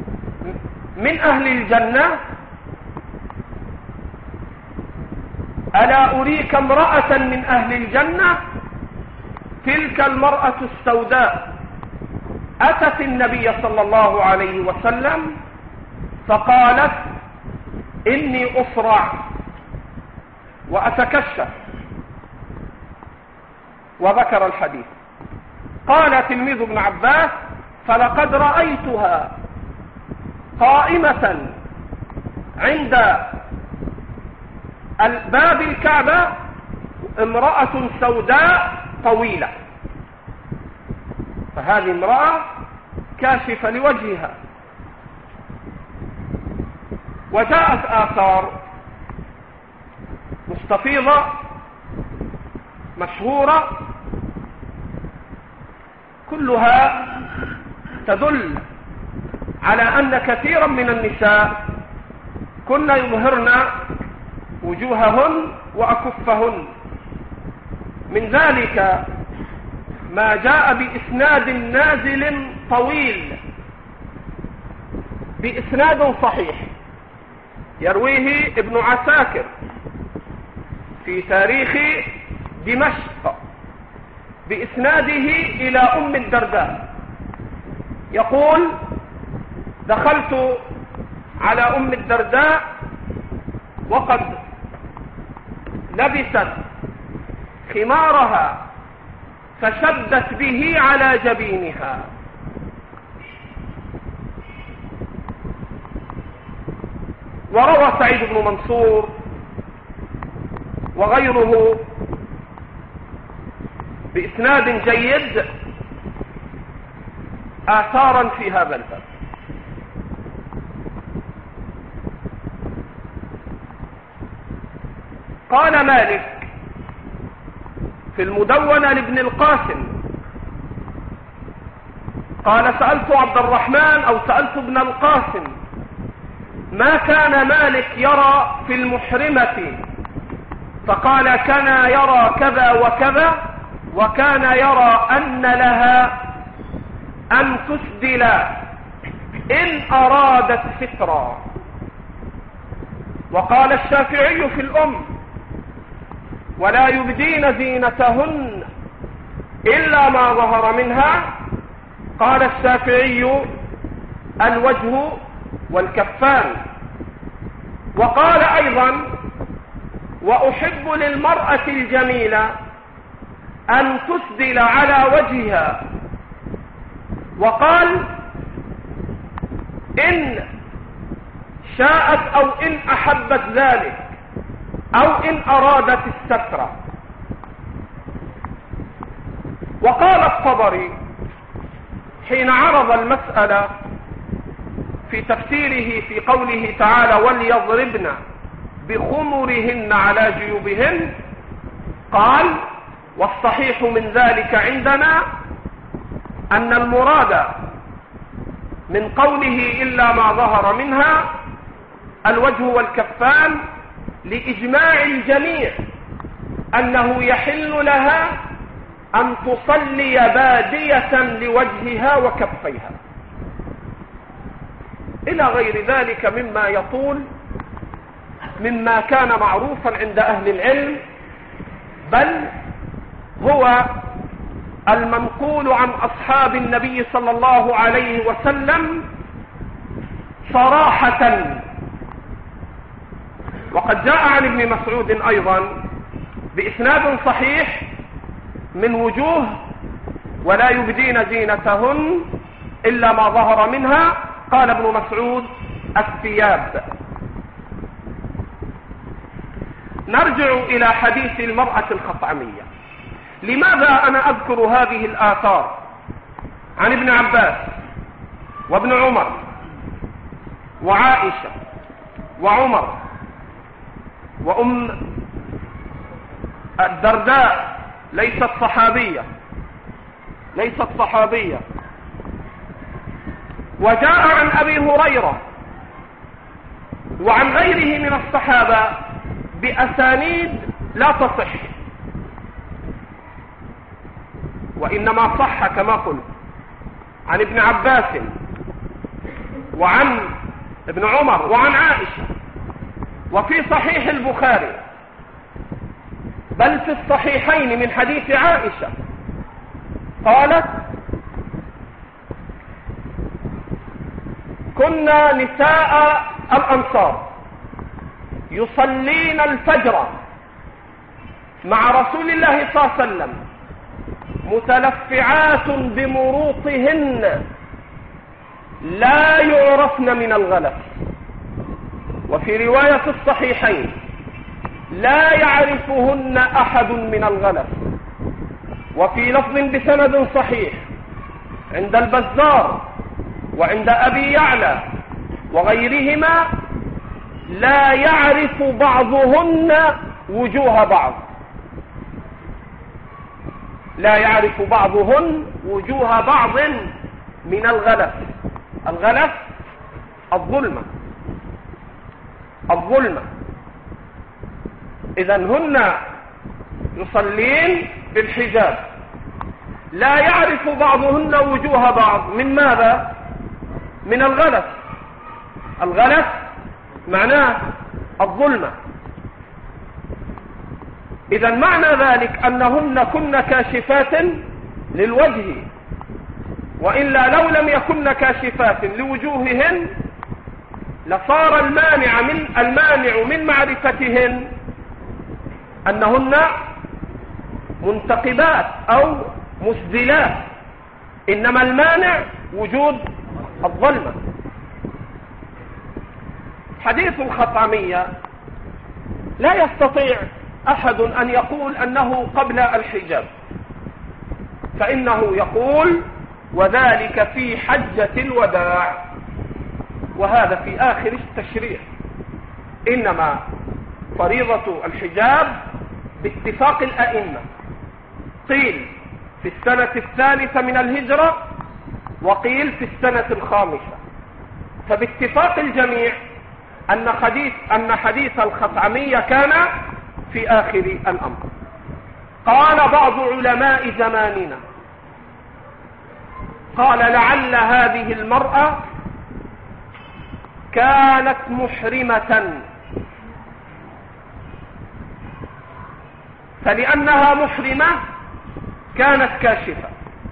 من أهل الجنة؟ ألا أريك امرأة من أهل الجنة؟ تلك المرأة السوداء أتت النبي صلى الله عليه وسلم فقالت إني أصرع وأتكشف، وذكر الحديث. قال تلميذ ابن عباس: فلقد رأيتها قائمة عند باب الكعبة، امرأة سوداء طويلة، فهذه امرأة كاشفة لوجهها. وجاءت آثار مستفيضة مشهورة كلها تدل على أن كثيرا من النساء كن يظهرن وجوههن وأكفهن. من ذلك ما جاء بإسناد نازل طويل بإسناد صحيح يرويه ابن عساكر في تاريخ دمشق بإسناده إلى أم الدرداء، يقول: دخلت على أم الدرداء وقد لبست خمارها فشدت به على جبينها، وروى سعيد بن منصور وغيره بإسناد جيد آثارا في هذا الباب. قال مالك في المدونة لابن القاسم قال: سألت عبد الرحمن أو سألت ابن القاسم ما كان مالك يرى في المحرمة، فقال: كان يرى كذا وكذا، وكان يرى أن لها أن تسدل إن أرادت سترا. وقال الشافعي في الأم: ولا يبدين زينتهن إلا ما ظهر منها. قال الشافعي: الوجه والكفان. وقال أيضا: وأحب للمرأة الجميلة أن تسدل على وجهها. وقال: إن شاءت أو إن أحبت ذلك أو إن أرادت الستر. وقال الطبري حين عرض المسألة في تفسيره في قوله تعالى: وليضربن بخمرهن على جيوبهن، قال: والصحيح من ذلك عندنا أن المراد من قوله إلا ما ظهر منها الوجه والكفان لإجماع الجميع أنه يحل لها أن تصلي بادية لوجهها وكفيها، إلى غير ذلك مما يطول مما كان معروفا عند أهل العلم، بل هو المنقول عن أصحاب النبي صلى الله عليه وسلم صراحة. وقد جاء عن ابن مسعود أيضا بإسناد صحيح من وجوه: ولا يبدين زينتهن إلا ما ظهر منها. قال ابن مسعود: الثياب. نرجع إلى حديث المرأة الخطعمية. لماذا أنا أذكر هذه الآثار عن ابن عباس وابن عمر وعائشة وعمر وأم الدرداء؟ ليست صحابية. وجاء عن أبي هريرة وعن غيره من الصحابة بأسانيد لا تصح، وإنما صح كما قلت عن ابن عباس وعن ابن عمر وعن عائشة. وفي صحيح البخاري بل في الصحيحين من حديث عائشة قالت: كنا نساء الأنصار يصلين الفجر مع رسول الله صلى الله عليه وسلم متلفعات بمروطهن لا يعرفن من الغلس، وفي رواية الصحيحين: لا يعرفهن أحد من الغلس. وفي لفظ بسند صحيح عند البزار وعند أبي يعلى وغيرهما: لا يعرف بعضهن وجوه بعض. لا يعرف بعضهن وجوه بعض من الغلس. الغلس الظلمة. إذن هن يصلين بالحجاب، لا يعرف بعضهن وجوه بعض. من ماذا؟ من الغلس. الغلس معناه الظلمة. إذن معنى ذلك أنهن كن كاشفات للوجه، وإلا لو لم يكن كاشفات لوجوههن لصار المانع من معرفتهن أنهن منتقبات أو مسدلات، إنما المانع وجود الظلمة. حديث الخطامية لا يستطيع أحد أن يقول أنه قبل الحجاب، فإنه يقول: وذلك في حجة الوداع، وهذا في آخر التشريع. إنما فريضة الحجاب باتفاق الأئمة قيل في السنة 3 من الهجرة، وقيل في السنة 5. فباتفاق الجميع أن حديث الخطعمية كان في آخر الأمر. قال بعض علماء زماننا: قال: لعل هذه المرأة كانت محرمة، فلأنها محرمة كانت كاشفة.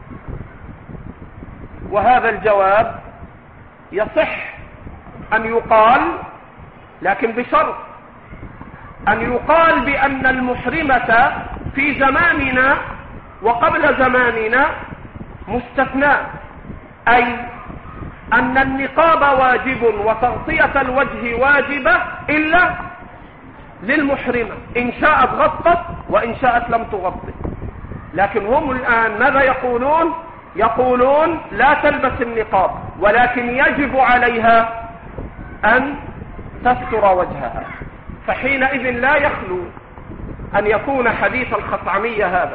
وهذا الجواب يصح أن يقال، لكن بشرط أن يقال بأن المحرمة في زماننا وقبل زماننا مستثناء، أي أن النقاب واجب وتغطية الوجه واجبة إلا للمحرمة، إن شاءت غطت وإن شاءت لم تغطي. لكن هم الآن ماذا يقولون؟ يقولون لا تلبس النقاب، ولكن يجب عليها أن تستر وجهها. فحينئذ لا يخلو أن يكون حديث الخطعمية هذا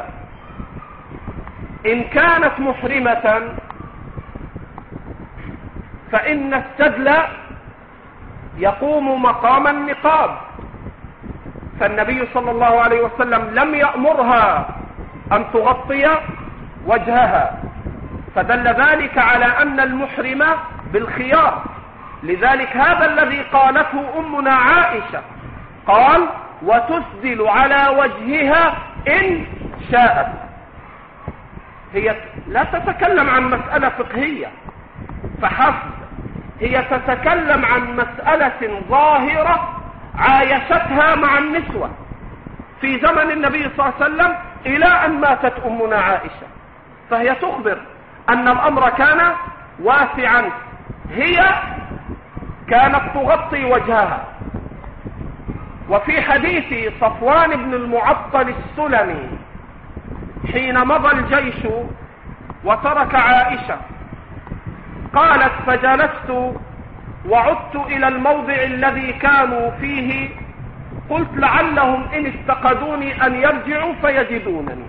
إن كانت محرمة فإن السدل يقوم مقام النقاب، فالنبي صلى الله عليه وسلم لم يأمرها أن تغطي وجهها، فدل ذلك على أن المحرمة بالخيار. لذلك هذا الذي قالته أمنا عائشة، قال: وتسدل على وجهها إن شاءت. هي لا تتكلم عن مسألة فقهية فحسب، هي تتكلم عن مسألة ظاهرة عايشتها مع النسوة في زمن النبي صلى الله عليه وسلم إلى أن ماتت أمنا عائشة، فهي تخبر أن الأمر كان واسعا. هي كانت تغطي وجهها. وفي حديث صفوان بن المعطل السلمي حين مضى الجيش وترك عائشة، قالت: فجلست وعدت إلى الموضع الذي كانوا فيه، قلت لعلهم إن استقدوني أن يرجعوا فيجدونني.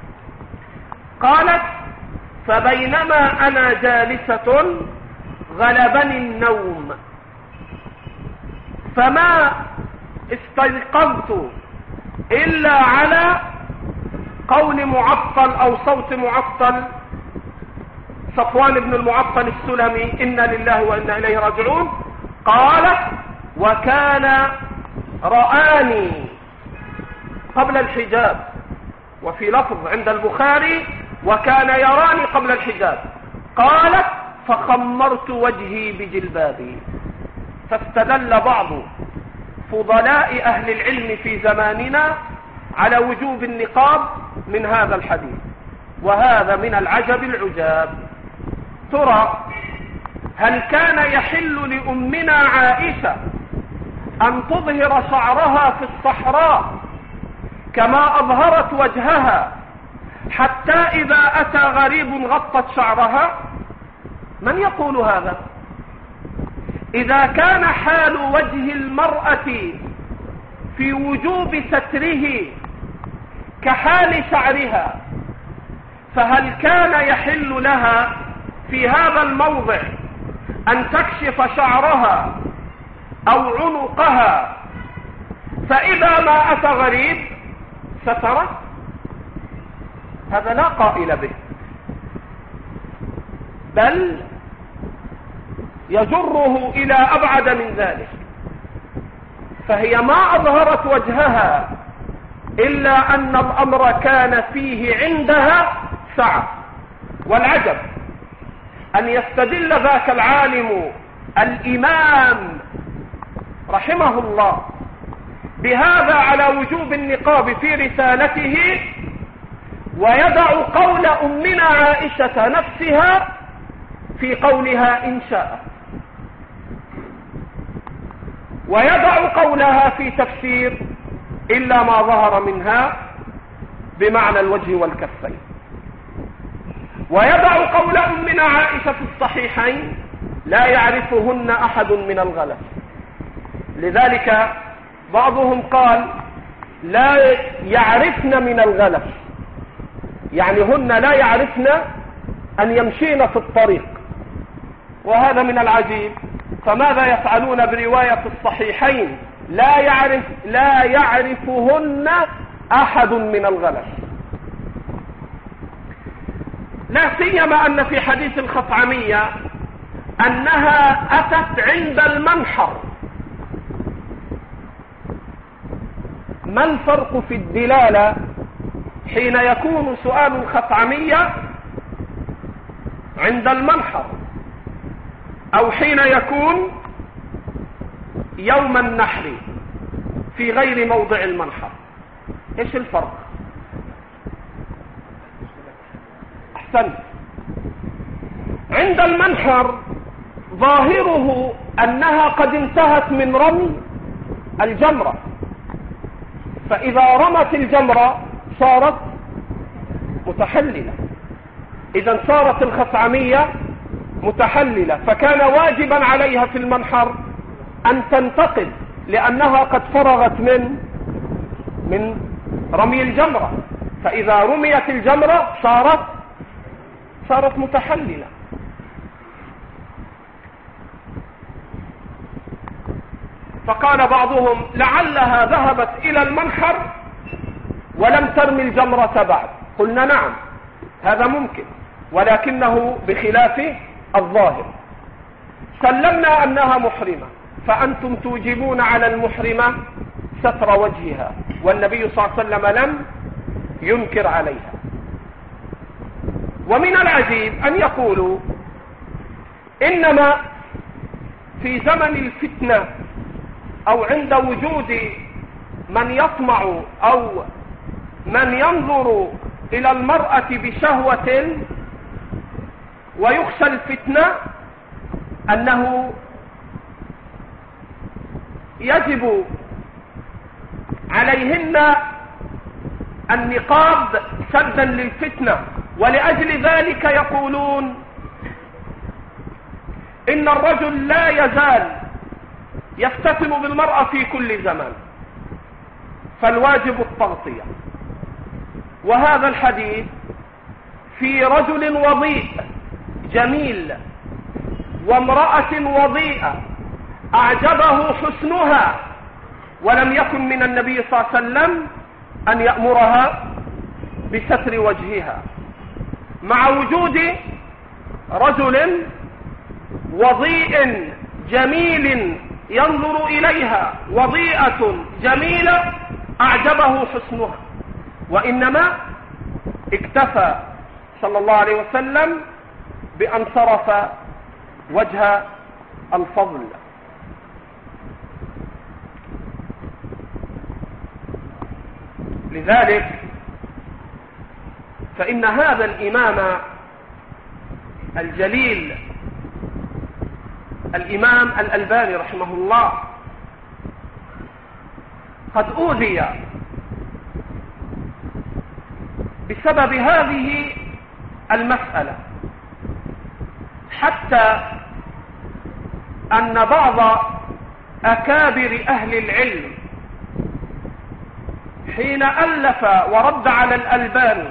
قالت: فبينما أنا جالسة غلبني النوم، فما استيقظت إلا على قول معطل أو صوت معطل صفوان بن المعطل السلمي: إنا لله وإنا إليه راجعون. قالت: وكان رآني قبل الحجاب، وفي لفظ عند البخاري وكان يراني قبل الحجاب. قالت فخمرت وجهي بجلبابي. فاستدل بعض فضلاء أهل العلم في زماننا على وجوب النقاب من هذا الحديث، وهذا من العجب العجاب. ترى هل كان يحل لأمنا عائشة أن تظهر شعرها في الصحراء كما أظهرت وجهها حتى إذا أتى غريب غطت شعرها؟ من يقول هذا؟ إذا كان حال وجه المرأة في وجوب ستره كحال شعرها، فهل كان يحل لها في هذا الموضع أن تكشف شعرها أو عنقها فإذا ما أتى غريب ستره؟ هذا لا قائل به، بل يجره إلى أبعد من ذلك. فهي ما أظهرت وجهها إلا أن الأمر كان فيه عندها سعة. والعجب أن يستدل ذاك العالم الإمام رحمه الله بهذا على وجوب النقاب في رسالته، ويدع قول أمنا عائشة نفسها في قولها إن شاء، ويدع قولها في تفسير إلا ما ظهر منها بمعنى الوجه والكفين، ويدع قول أمنا عائشة في الصحيحين لا يعرفهن أحد من الغلس. لذلك بعضهم قال لا يعرفن من الغلس، يعني هن لا يعرفن أن يمشين في الطريق، وهذا من العجيب. فماذا يفعلون برواية الصحيحين لا يعرفهن أحد من الغلس؟ لا سيما أن في حديث الخطعمية أنها أتت عند المنحر. ما الفرق في الدلالة حين يكون سؤال الخطعمية عند المنحر أو حين يكون يوم النحر في غير موضع المنحر؟ ايش الفرق؟ احسنت. عند المنحر ظاهره أنها قد انتهت من رمي الجمرة، فإذا رمت الجمرة صارت متحللة، إذا صارت الخثعمية متحللة، فكان واجبا عليها في المنحر أن تنتقل لأنها قد فرغت من رمي الجمرة، فإذا رميت الجمرة صارت متحللة. فقال بعضهم لعلها ذهبت إلى المنحر ولم ترمي الجمرة بعد. قلنا نعم، هذا ممكن، ولكنه بخلاف الظاهر. سلمنا أنها محرمة، فأنتم توجبون على المحرمة ستر وجهها، والنبي صلى الله عليه وسلم لم ينكر عليها. ومن العجيب أن يقولوا إنما في زمن الفتنة أو عند وجود من يطمع أو من ينظر إلى المرأة بشهوة ويخشى الفتنة أنه يجب عليهن النقاب سدا للفتنة، ولأجل ذلك يقولون إن الرجل لا يزال يفتتن بالمرأة في كل زمان، فالواجب التغطية. وهذا الحديث في رجل وضيء جميل وامرأة وضيئة أعجبه حسنها، ولم يكن من النبي صلى الله عليه وسلم أن يأمرها بستر وجهها، مع وجود رجل وضيء جميل ينظر إليها، وضيئة جميلة أعجبه حسنها، وإنما اكتفى صلى الله عليه وسلم بأن صرف وجه الفضل. لذلك فإن هذا الإمام الجليل الإمام الألباني رحمه الله قد أوذي بسبب هذه المسألة، حتى أن بعض أكابر أهل العلم حين ألف ورد على الألباني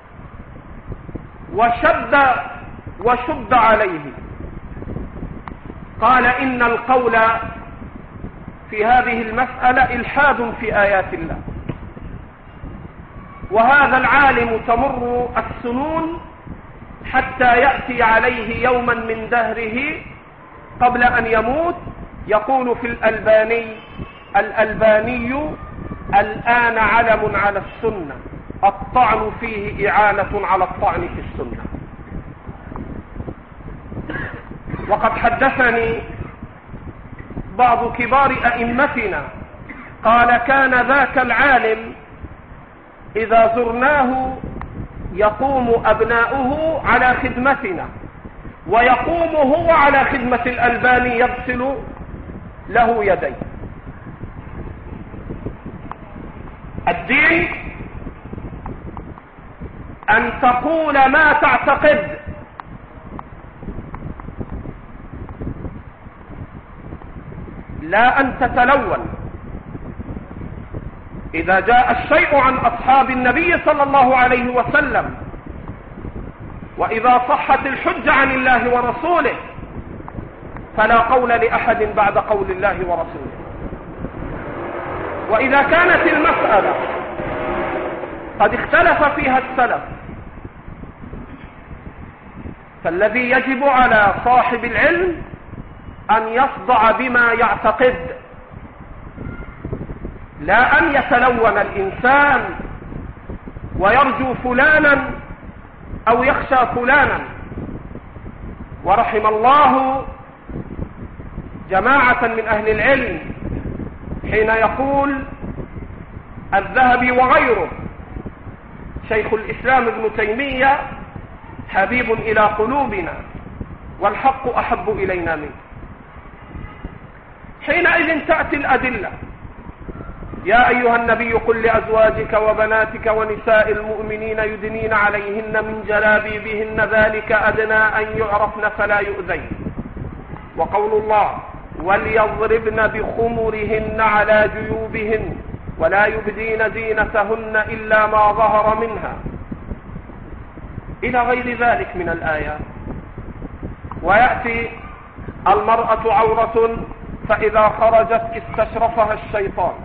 وشد عليه قال إن القول في هذه المسألة إلحاد في آيات الله، وهذا العالم تمر السنون حتى يأتي عليه يوما من دهره قبل أن يموت يقول في الألباني الآن علم على السنة، الطعن فيه إعانة على الطعن في السنة. وقد حدثني بعض كبار أئمتنا قال كان ذاك العالم إذا زرناه يقوم أبناؤه على خدمتنا، ويقوم هو على خدمة الألباني يغسل له يديه. الدين أن تقول ما تعتقد، لا أن تتلون. إذا جاء الشيء عن أصحاب النبي صلى الله عليه وسلم، وإذا صحت الحجة عن الله ورسوله، فلا قول لأحد بعد قول الله ورسوله. وإذا كانت المسألة قد اختلف فيها السلف، فالذي يجب على صاحب العلم أن يصدع بما يعتقد، لا أن يتلون الإنسان ويرجو فلانا أو يخشى فلانا. ورحم الله جماعة من أهل العلم حين يقول الذهبي وغيره شيخ الإسلام ابن تيمية حبيب إلى قلوبنا والحق أحب إلينا منه. حينئذ تأتي الأدلة: يا أيها النبي قل لأزواجك وبناتك ونساء المؤمنين يدنين عليهن من جلابيبهن ذلك أدنى أن يعرفن فلا يؤذين. وقول الله: وليضربن بخمرهن على جيوبهن ولا يبدين زينتهن إلا ما ظهر منها، إلى غير ذلك من الآيات. ويأتي المرأة عورة فإذا خرجت استشرفها الشيطان.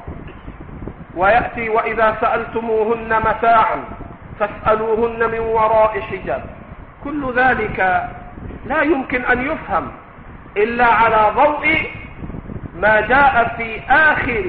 ويأتي وإذا سألتموهن متاعا فاسألوهن من وراء حجاب. كل ذلك لا يمكن أن يفهم إلا على ضوء ما جاء في آخر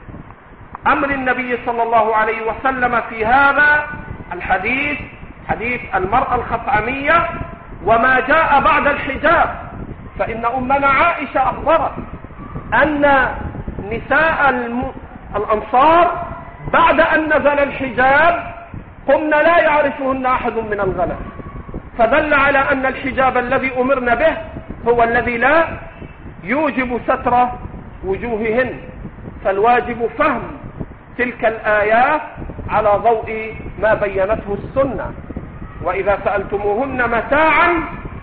أمر النبي صلى الله عليه وسلم في هذا الحديث، حديث المرأة الخطعمية، وما جاء بعد الحجاب. فإن أمنا عائشة أخبرت أن نساء الأنصار بعد أن نزل الحجاب قمنا لا يعرفهن أحد من الغلس، فدل على أن الحجاب الذي أمرنا به هو الذي لا يوجب ستر وجوههن. فالواجب فهم تلك الآيات على ضوء ما بينته السنة. وإذا سألتموهن متاعا،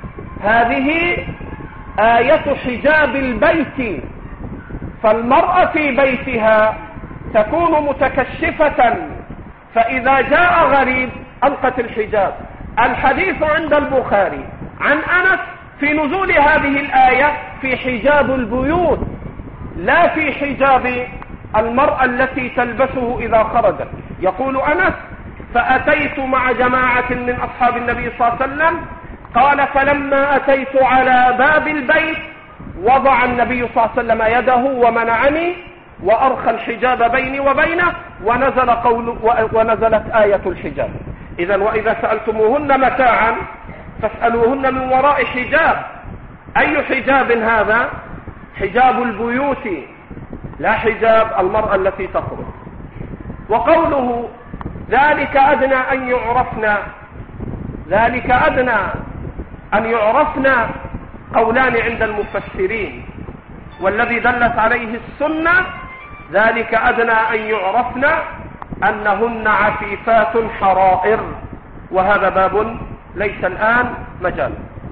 هذه آية حجاب البيت، فالمرأة في بيتها تكون متكشفة، فإذا جاء غريب ألقت الحجاب. الحديث عند البخاري عن أنس في نزول هذه الآية في حجاب البيوت، لا في حجاب المرأة التي تلبسه إذا خرجت. يقول أنس: فأتيت مع جماعة من أصحاب النبي صلى الله عليه وسلم، قال: فلما أتيت على باب البيت وضع النبي صلى الله عليه وسلم يده ومنعني وأرخى الحجاب بيني وبينه، ونزلت آية الحجاب. إذن وإذا سألتموهن متاعا فاسألوهن من وراء حجاب. أي حجاب هذا؟ حجاب البيوت، لا حجاب المرأة التي تخرج. وقوله ذلك أدنى أن يعرفنا، ذلك أدنى أن يعرفنا قولان عند المفسرين، والذي دلت عليه السنة ذلك أدنى أن يعرفنا أنهن عفيفات حرائر، وهذا باب ليس الآن مجال.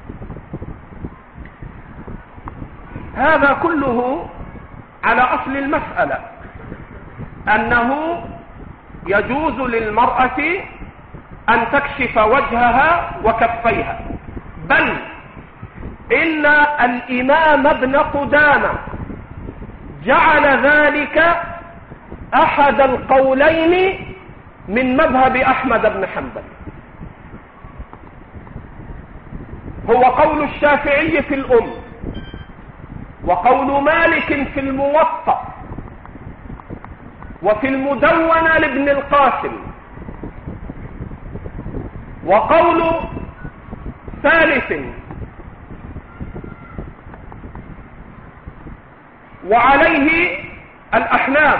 هذا كله على أصل المسألة، أنه يجوز للمرأة أن تكشف وجهها وكفيها، بل إن الإمام ابن قدامة جعل ذلك أحد القولين من مذهب أحمد بن حنبل. هو قول الشافعي في الأم، وقول مالك في الموطأ، وفي المدونة لابن القاسم، وقول ثالث وعليه الأحناف،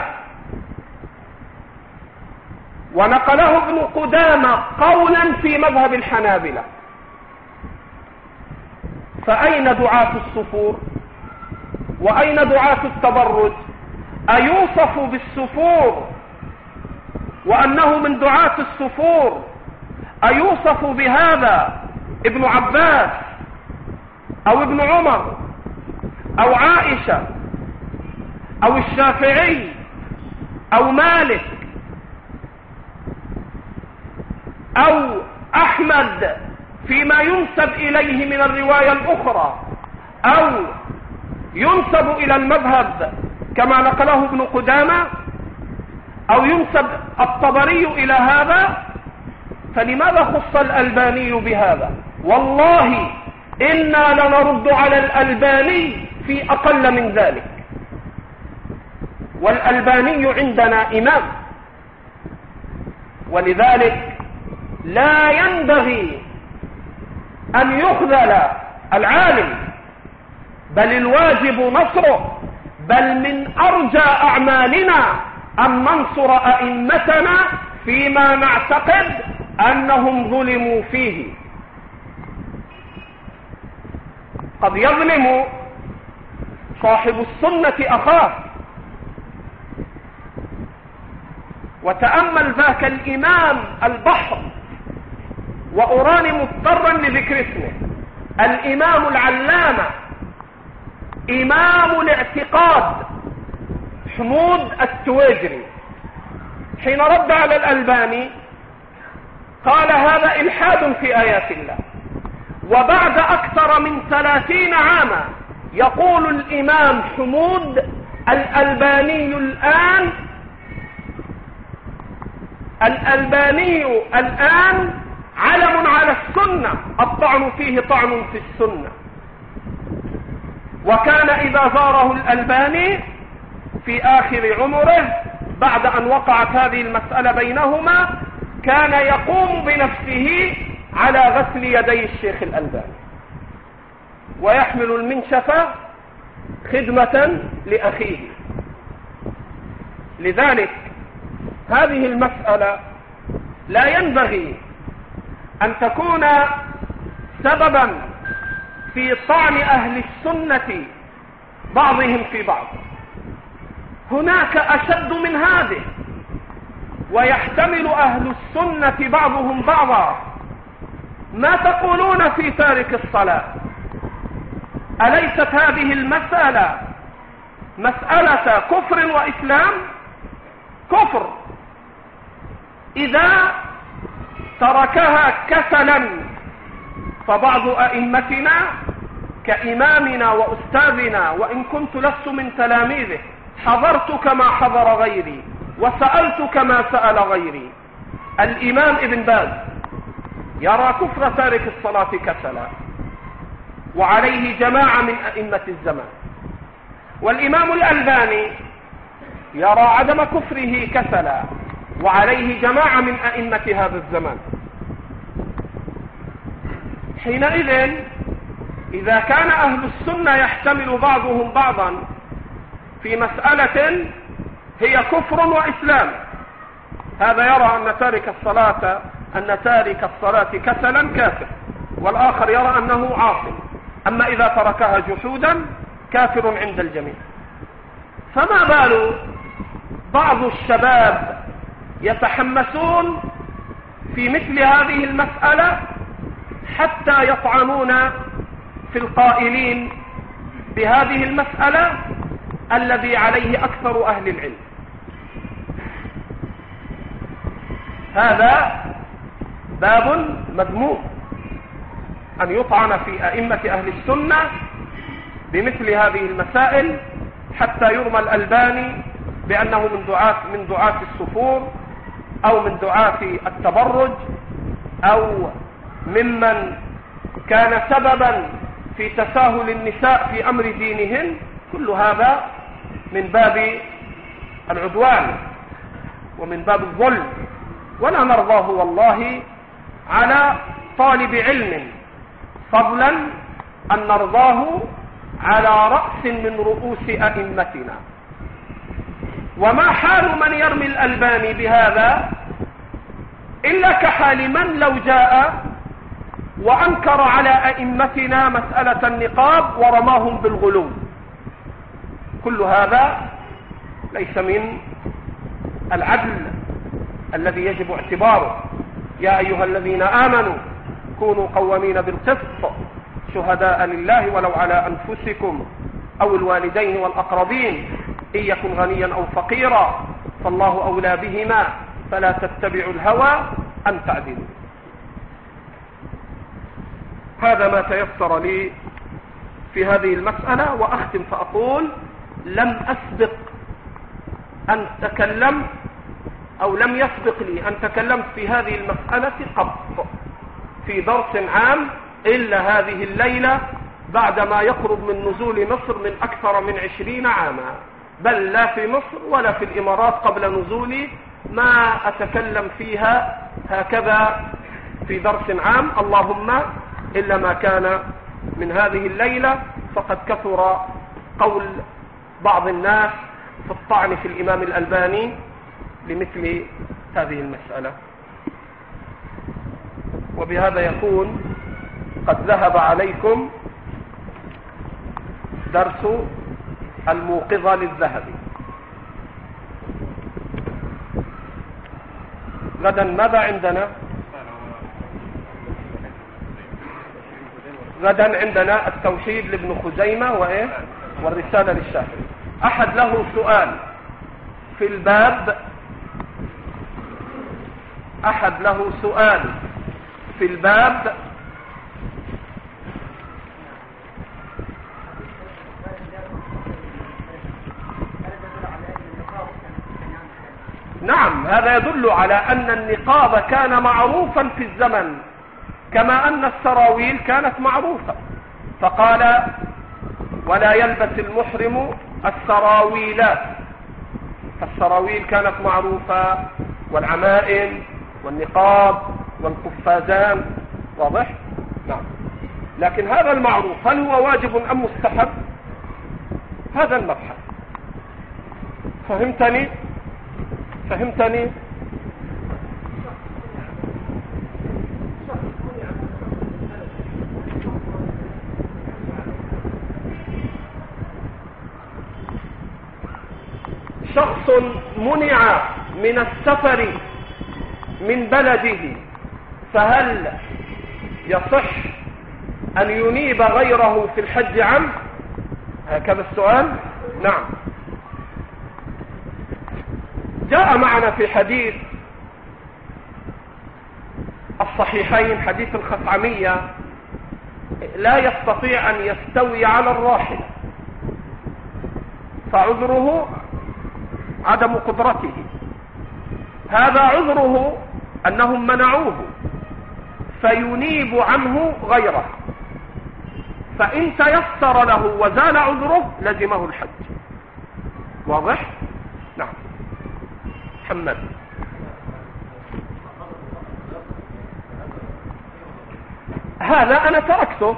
ونقله ابن قدامة قولا في مذهب الحنابلة. فأين دعاة السفور وأين دعاة التبرج؟ أيوصف بالسفور وأنه من دعاة السفور؟ أيوصف بهذا ابن عباس أو ابن عمر أو عائشة أو الشافعي أو مالك أو أحمد فيما ينسب إليه من الرواية الأخرى، أو ينسب إلى المذهب كما نقله ابن قدامة، أو ينسب الطبري إلى هذا؟ فلماذا خص الألباني بهذا؟ والله إنا لنرد على الألباني في أقل من ذلك، والألباني عندنا إمام. ولذلك لا ينبغي أن يخذل العالم، بل الواجب نصره، بل من أرجى أعمالنا أن ننصر أئمتنا فيما نعتقد أنهم ظلموا فيه. قد يظلم صاحب السنة أخاه. وتأمل ذاك الإمام البحر، وأراني مضطرا لذكر اسمه، الإمام العلامة إمام الاعتقاد حمود التويجري، حين رد على الألباني قال هذا إلحاد في آيات الله. وبعد أكثر من 30 عاما يقول الإمام حمود الألباني الآن علم على السنة، الطعن فيه طعن في السنة. وكان إذا زاره الألباني في آخر عمره بعد أن وقعت هذه المسألة بينهما كان يقوم بنفسه على غسل يدي الشيخ الألباني ويحمل المنشفة خدمة لأخيه. لذلك هذه المسألة لا ينبغي أن تكون سببا في طعن أهل السنة بعضهم في بعض. هناك أشد من هذه، ويحتمل أهل السنة بعضهم بعضا. ما تقولون في تارك الصلاة؟ أليست هذه المسألة مسألة كفر وإسلام؟ كفر إذا تركها كسلا. فبعض أئمتنا كإمامنا وأستاذنا، وإن كنت لست من تلاميذه، حضرت كما حضر غيري وسألت كما سأل غيري، الإمام ابن باز يرى كفر تارك الصلاة كسلا، وعليه جماعة من أئمة الزمان. والإمام الألباني يرى عدم كفره كسلا، وعليه جماعة من أئمة هذا الزمان. حينئذ إذا كان أهل السنة يحتمل بعضهم بعضا في مسألة هي كفر وإسلام، هذا يرى أن تارك الصلاة كسلا كافر، والآخر يرى أنه عاصم، أما إذا تركها جحودا كافر عند الجميع. فما بال بعض الشباب يتحمسون في مثل هذه المسألة حتى يطعنون في القائلين بهذه المسألة الذي عليه أكثر أهل العلم. هذا باب مذموم، أن يطعن في أئمة أهل السنة بمثل هذه المسائل حتى يرمى الألباني بأنه من دعاة السفور، أو من دعاة التبرج، أو ممن كان سببا في تساهل النساء في أمر دينهن. كل هذا من باب العدوان ومن باب الظلم، ولا نرضاه والله على طالب علم، فضلا أن نرضاه على رأس من رؤوس أئمتنا. وما حال من يرمي الألباني بهذا إلا كحال من لو جاء وأنكر على أئمتنا مسألة النقاب ورماهم بالغلو. كل هذا ليس من العدل الذي يجب اعتباره. يا أيها الذين آمنوا كونوا قوامين بالقسط شهداء لله ولو على أنفسكم أو الوالدين والأقربين إن يكن غنيا أو فقيرا فالله أولى بهما فلا تتبعوا الهوى أن تعدلوا. هذا ما تيسر لي في هذه المسألة، وأختم فأقول: لم أسبق أن تكلم أو لم يسبق لي أن تكلمت في هذه المسألة قط في درس عام إلا هذه الليلة بعدما يقرب من نزول مصر من أكثر من 20 عاما، بل لا في مصر ولا في الإمارات قبل نزولي ما أتكلم فيها هكذا في درس عام، اللهم إلا ما كان من هذه الليلة، فقد كثر قول بعض الناس في الطعن في الإمام الألباني لمثل هذه المسألة. وبهذا يكون قد ذهب عليكم درس الموقظة للذهبي. غدا ماذا عندنا؟ غدا عندنا التوحيد لابن خزيمة والرسالة للشافعي. أحد له سؤال في الباب؟ أحد له سؤال في الباب؟ نعم، هذا يدل على أن النقاب كان معروفا في الزمن كما أن السراويل كانت معروفة، فقال: ولا يلبس المحرم السراويلات، فالسراويل كانت معروفة، والعمائم والنقاب والقفازان، واضح؟ نعم. لكن هذا المعروف هل هو واجب أم مستحب؟ هذا المبحث. فهمتني؟ شخص منع من السفر من بلده، فهل يصح أن ينيب غيره في الحج عنه؟ هكذا السؤال. نعم، جاء معنا في حديث الصحيحين حديث الخثعمية: لا يستطيع أن يستوي على الراحلة، فعذره عدم قدرته. هذا عذره أنهم منعوه، فينيب عنه غيره، فإن تيسر له وزال عذره لزمه الحج. واضح؟ نعم. محمد. هذا أنا تركته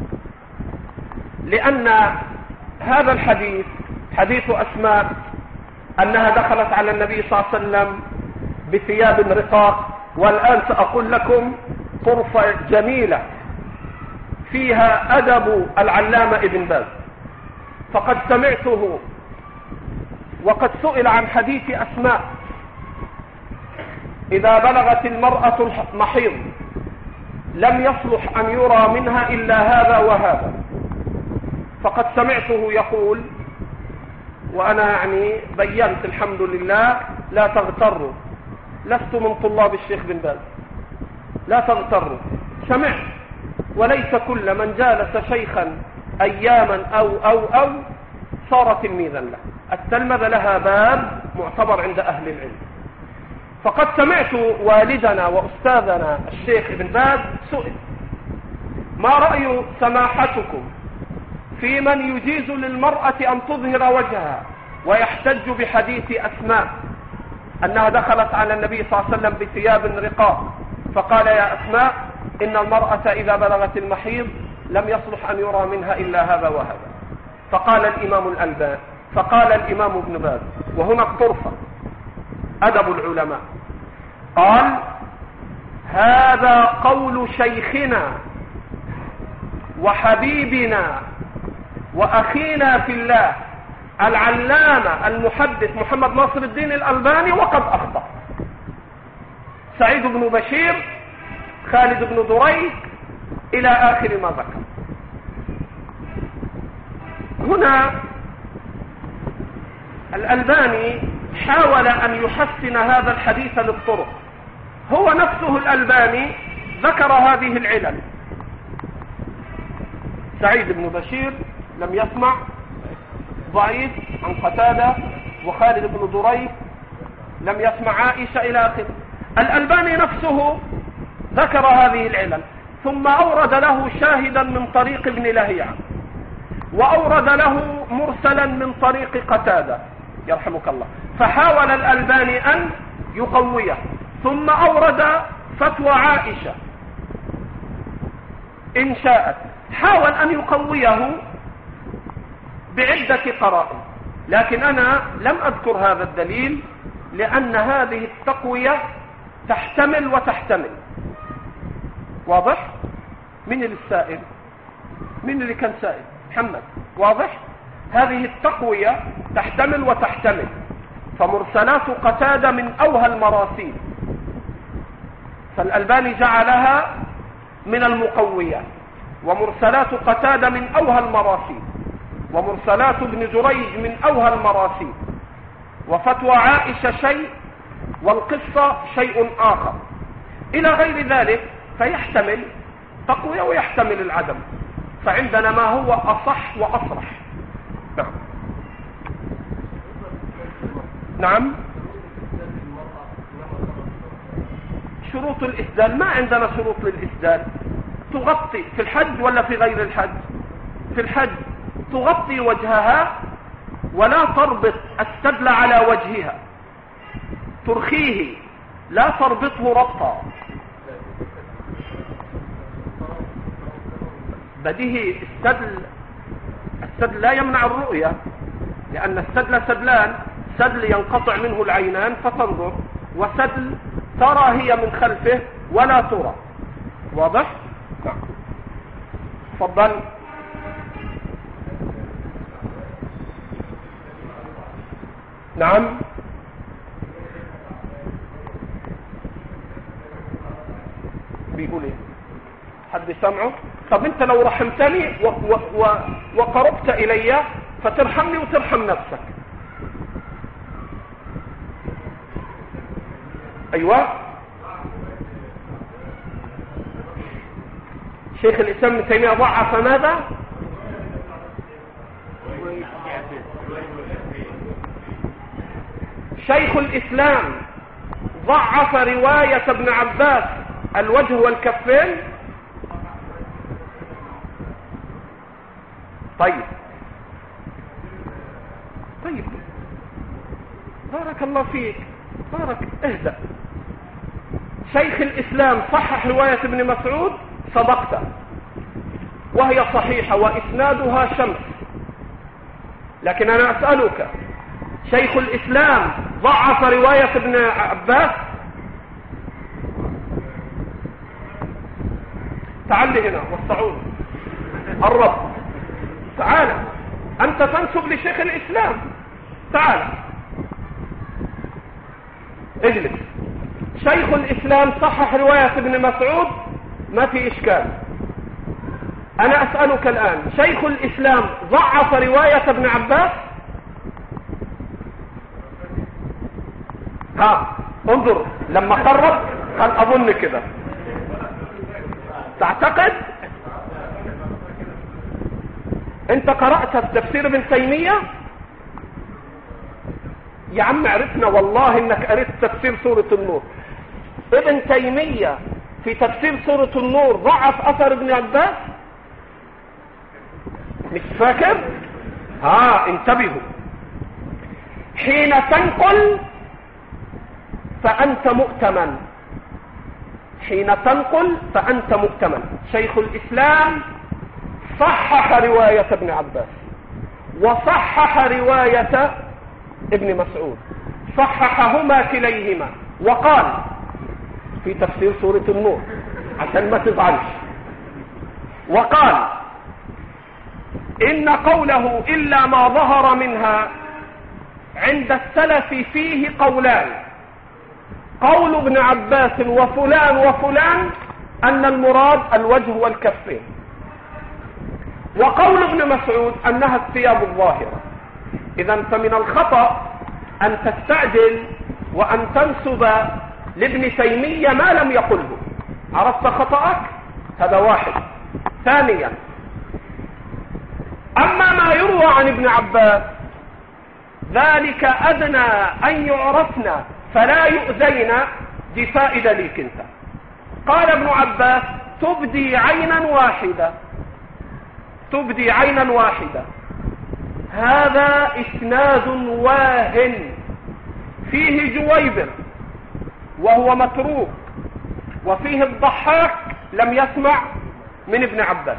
لأن هذا الحديث حديث أسماء أنها دخلت على النبي صلى الله عليه وسلم بثياب رقاق، والآن سأقول لكم طرفة جميلة فيها أدب العلامة ابن باز. فقد سمعته وقد سئل عن حديث أسماء إذا بلغت المرأة المحيض لم يصلح أن يرى منها إلا هذا وهذا، فقد سمعته يقول، وأنا يعني بينت الحمد لله لا تغتروا، لست من طلاب الشيخ بن باز، لا تغتروا، سمعت، وليس كل من جالس شيخا أياما أو صار تلميذا له، التلمذة لها باب معتبر عند أهل العلم. فقد سمعت والدنا وأستاذنا الشيخ ابن باز سئل: ما رأي سماحتكم في من يجيز للمرأة أن تظهر وجهها ويحتج بحديث أسماء أنها دخلت على النبي صلى الله عليه وسلم بثياب رقاق، فقال: يا أسماء إن المرأة إذا بلغت المحيض لم يصلح أن يرى منها إلا هذا وهذا. فقال الإمام الألباني، فقال الإمام ابن باز، وهناك طرفة أدب العلماء، قال: هذا قول شيخنا وحبيبنا وأخينا في الله العلامة المحدث محمد ناصر الدين الألباني، وقد أخطأ. سعيد بن بشير، خالد بن دريك، إلى آخر ما ذكر. هنا الألباني حاول أن يحسن هذا الحديث للطرق، هو نفسه الألباني ذكر هذه العلل. سعيد بن بشير لم يسمع، ضعيف عن قتادة، وخالد بن دريك لم يسمع عائشة، إلى آخره. الألباني نفسه ذكر هذه العلل، ثم أورد له شاهدا من طريق ابن لهيعة، وأورد له مرسلا من طريق قتادة يرحمك الله، فحاول الألباني أن يقويه، ثم أورد فتوى عائشة إن شاءت، حاول أن يقويه بعدة قرائن، لكن أنا لم أذكر هذا الدليل لأن هذه التقوية تحتمل وتحتمل. واضح؟ من السائل؟ من اللي كان سائل؟ محمد. واضح؟ هذه التقوية تحتمل وتحتمل، فمرسلات قتادة من أوهى المراسيل، فالألباني جعلها من المقويات، ومرسلات قتادة من أوهى المراسيل، ومرسلات ابن جريج من أوهى المراسيل، وفتوى عائشة شيء والقصة شيء آخر إلى غير ذلك، فيحتمل تقوية ويحتمل العدم، فعندنا ما هو أصح وأصرح. نعم. نعم. شروط الإسدال، ما عندنا شروط للإسدال. تغطي في الحج ولا في غير الحج؟ في الحج تغطي وجهها ولا تربط السدل على وجهها، ترخيه لا تربطه ربطا. بديهي السدل لا يمنع الرؤية، لأن السدل سدلان، سدل ينقطع منه العينان فتنظر، وسدل ترى هي من خلفه ولا ترى. واضح؟ نعم. تفضل. نعم. بيقول ايه؟ حد سمعه؟ طب انت لو رحمتني وقربت الي فترحمني وترحم نفسك. ايوه. شيخ الاسلام ابن تيمية ضعف ماذا؟ شيخ الاسلام ضعف رواية ابن عباس الوجه والكفين. طيب بارك الله فيك. بارك اهدأ. شيخ الإسلام صحح رواية ابن مسعود، صدقت، وهي صحيحة وإسنادها شمس. لكن أنا أسألك، شيخ الإسلام ضعف رواية ابن عباس؟ تعال لي هنا والصعود الرب، تعال. أنت تنسب لشيخ الإسلام، تعال اجلس. شيخ الإسلام صحح رواية ابن مسعود، ما في إشكال. أنا أسألك الآن، شيخ الإسلام ضعف رواية ابن عباس؟ انظر لما قرب، هل أظن كده تعتقد؟ انت قرأت في تفسير ابن تيمية؟ يا عم عرفنا والله انك قرأت تفسير سورة النور. ابن تيمية في تفسير سورة النور ضعف اثر ابن عباس؟ مش فاكر؟ انتبهوا، حين تنقل فأنت مؤتمن، حين تنقل فأنت مؤتمن. شيخ الإسلام صحح رواية ابن عباس وصحح رواية ابن مسعود، صححهما كليهما، وقال في تفسير سورة النور عشان ما تزعلش، وقال إن قوله إلا ما ظهر منها عند السلف فيه قولان، قول ابن عباس وفلان وفلان أن المراد الوجه والكفين، وقول ابن مسعود أنها الثياب الظاهرة. إذن فمن الخطأ أن تستعجل وأن تنسب لابن تيمية ما لم يقله. عرفت خطأك؟ هذا واحد. ثانيا، أما ما يروى عن ابن عباس ذلك أدنى أن يعرفنا فلا يؤذينا، دي فائدة ليك انت. قال ابن عباس تبدي عينا واحدة، تبدي عينا واحدة. هذا إسناد واهن فيه جويبر وهو متروك، وفيه الضحاك لم يسمع من ابن عباس.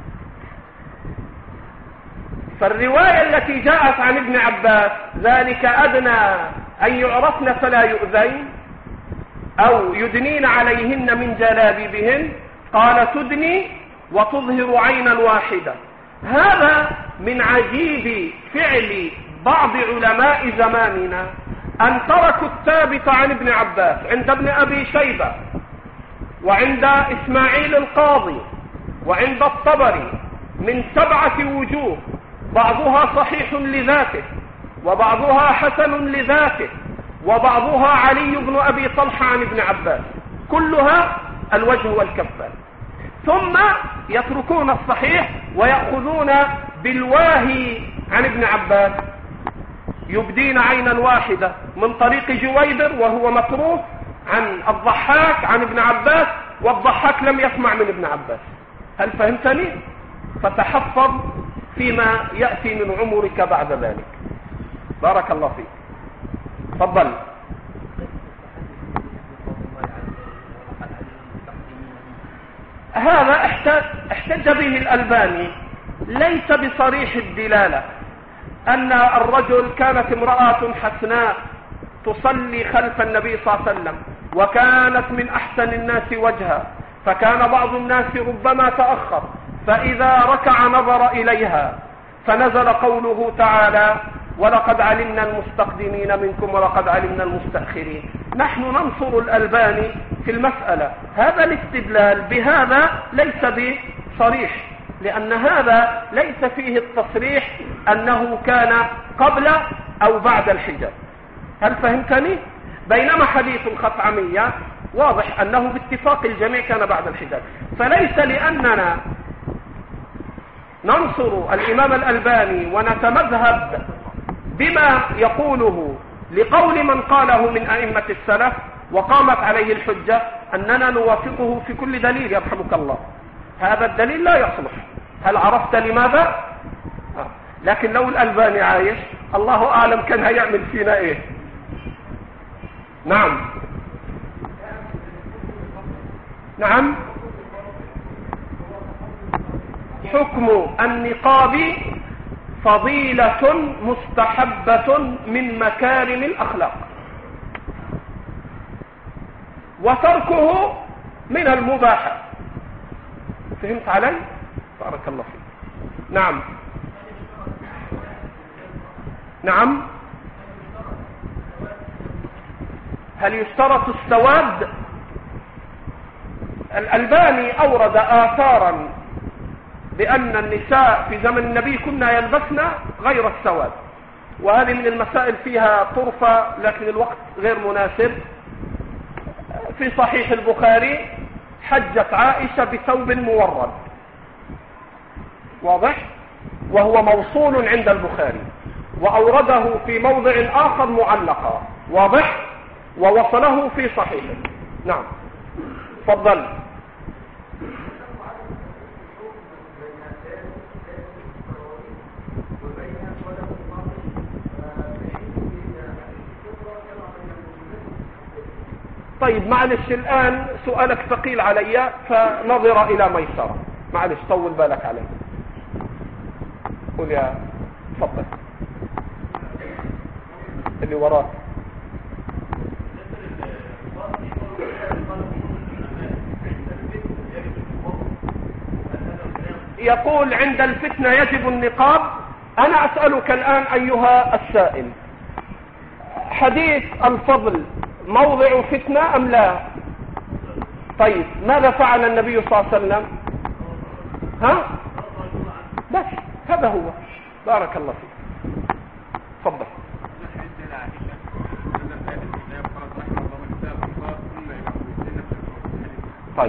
فالرواية التي جاءت عن ابن عباس ذلك أدنى أن يعرفن فلا يؤذين أو يدنين عليهن من جلابيبهن، قال تدني وتظهر عينا واحدة. هذا من عجيب فعل بعض علماء زماننا أن تركوا الثابت عن ابن عباس عند ابن أبي شيبة وعند إسماعيل القاضي وعند الطبري من 7 وجوه، بعضها صحيح لذاته وبعضها حسن لذاته وبعضها علي بن أبي طلحة عن ابن عباس، كلها الوجه والكفان، ثم يتركون الصحيح ويأخذون بالواهي عن ابن عباس، يبدين عينا واحدة من طريق جويبر وهو متروك عن الضحاك عن ابن عباس، والضحاك لم يسمع من ابن عباس. هل فهمتني؟ فتحفظ فيما يأتي من عمرك بعد ذلك. بارك الله فيك. تفضل. هذا احتج به الألباني، ليس بصريح الدلالة أن الرجل كانت امرأة حسناء تصلي خلف النبي صلى الله عليه وسلم وكانت من أحسن الناس وجها، فكان بعض الناس ربما تأخر فإذا ركع نظر إليها، فنزل قوله تعالى ولقد علمنا المستقدمين منكم ولقد علمنا المستأخرين. نحن ننصر الألباني في المسألة. هذا الاستدلال بهذا ليس بصريح، لأن هذا ليس فيه التصريح أنه كان قبل أو بعد الحجاب. هل فهمتني؟ بينما حديث الخثعمية واضح أنه باتفاق الجميع كان بعد الحجاب. فليس لأننا ننصر الإمام الألباني ونتمذهب بما يقوله لقول من قاله من أئمة السلف وقامت عليه الحجة أننا نوافقه في كل دليل يرحمك الله. هذا الدليل لا يصلح. هل عرفت لماذا؟ لكن لو الألباني عايش الله أعلم كان هيعمل فينا إيه. نعم نعم. حكم النقاب فضيلة مستحبة من مكارم الأخلاق، وتركه من المباحات. فهمت علي؟ بارك الله فيك. نعم نعم. هل يشترط السواد؟ الألباني أورد آثارا بأن النساء في زمن النبي كنا يلبسن غير السواد، وهذه من المسائل فيها طرفة لكن الوقت غير مناسب. في صحيح البخاري حجت عائشة بثوب مورد، واضح، وهو موصول عند البخاري، وأورده في موضع آخر معلقا، واضح، ووصله في صحيحه. نعم تفضل. طيب معلش الآن سؤالك ثقيل علي، فنظر إلى ميسرة. معلش طول بالك علي. قول يا تفضل اللي وراك. يقول عند الفتنة يجب النقاب. أنا أسألك الآن أيها السائل، حديث الفضل موضع فتنة أم لا؟ طيب ماذا فعل النبي صلى الله عليه وسلم؟ ها؟ بس هذا هو. بارك الله فيك. تفضل. طيب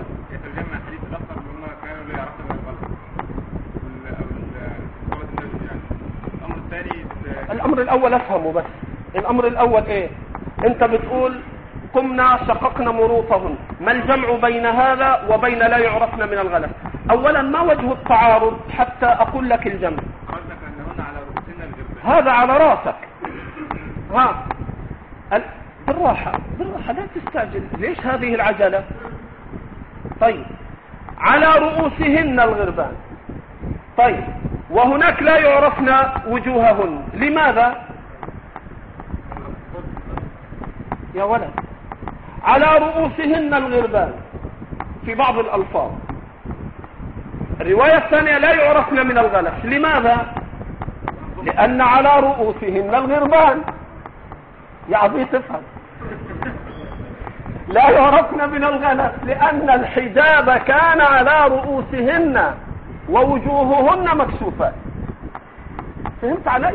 الأمر الأول أفهمه، بس الأمر الأول إيه؟ أنت بتقول قمنا شققنا مروطهن، ما الجمع بين هذا وبين لا يعرفن من الغلس؟ أولا ما وجه التعارض حتى أقول لك الجمع؟ هذا على راسك. ها بالراحة بالراحة، لا تستعجل. ليش هذه العجلة؟ طيب على رؤوسهن الغربان. طيب وهناك لا يعرفن وجوههن، لماذا يا ولد؟ على رؤوسهن الغربان في بعض الألفاظ. الرواية الثانية لا يعرفن من الغلس، لماذا؟ لأن على رؤوسهن الغربان. يا عبي تفهم. لا يعرفن من الغلس لأن الحجاب كان على رؤوسهن ووجوههن مكشوفات. فهمت علي؟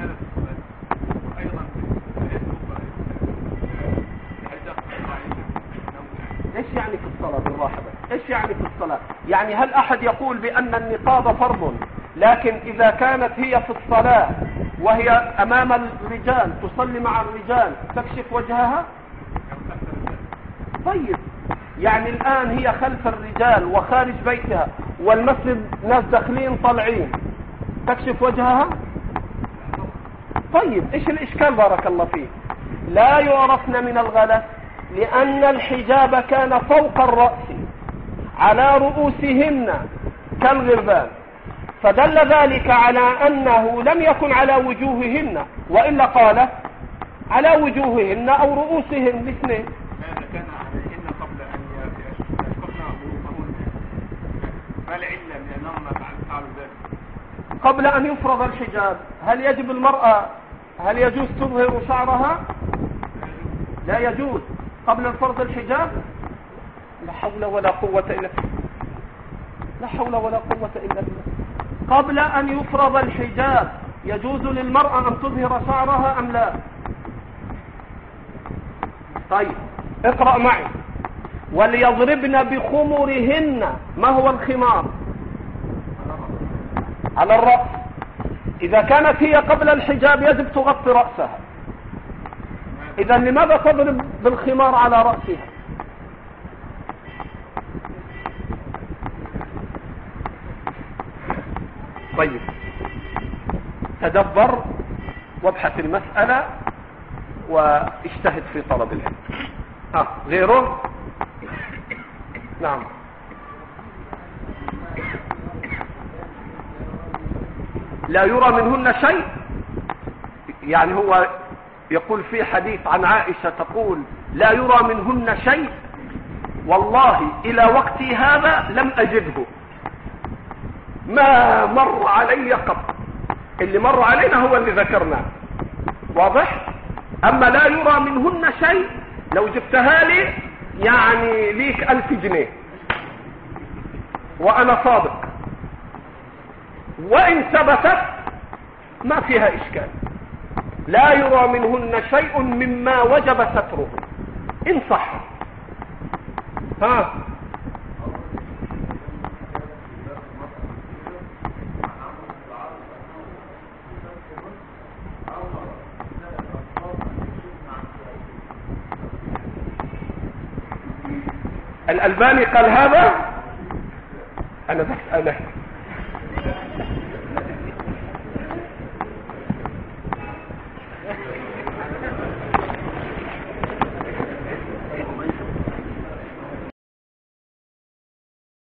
ايش يعني في الصلاة؟ بالراحة بس. ايش يعني في الصلاة؟ يعني هل احد يقول بان النقاب فرض، لكن اذا كانت هي في الصلاة وهي امام الرجال تصلي مع الرجال تكشف وجهها؟ طيب يعني الان هي خلف الرجال وخارج بيتها والمسجد ناس داخلين طالعين، تكشف وجهها؟ طيب ايش الاشكال؟ بارك الله فيك. لا يعرفن من الغلس لأن الحجاب كان فوق الرأس على رؤوسهن كالغربان، فدل ذلك على أنه لم يكن على وجوههن، وإلا قال على وجوههن أو رؤوسهن الاثنين. هذا كان عليهن قبل أن يشققن رؤوسهن، فالعلة بأنهم فعلوا ذلك قبل أن يفرض الحجاب. هل يجب المرأة، هل يجوز تظهر شعرها؟ لا يجوز قبل فرض الحجاب. لا حول ولا قوة إلا بالله. لا حول ولا قوة إلا بالله. قبل أن يفرض الحجاب يجوز للمرأة أن تظهر شعرها أم لا؟ طيب اقرأ معي. وليضربن بخمرهن. ما هو الخمار؟ على الرأس. إذا كانت هي قبل الحجاب يجب تغطي رأسها، إذا لماذا تضرب بالخمار على رأسها؟ طيب تدبر وابحث المسألة واجتهد في طلب العلم. غيره؟ نعم. لا يرى منهن شيء، يعني هو يقول في حديث عن عائشة تقول لا يرى منهن شيء، والله إلى وقتي هذا لم أجده، ما مر علي قط، اللي مر علينا هو اللي ذكرناه، واضح؟ أما لا يرى منهن شيء لو جبتها لي يعني ليك 1000 جنيه وأنا صادق، وإن ثبتت ما فيها إشكال. لا يرى منهن شيء مما وجب ستره إن صح. الألباني قال هذا؟ أنا بسأله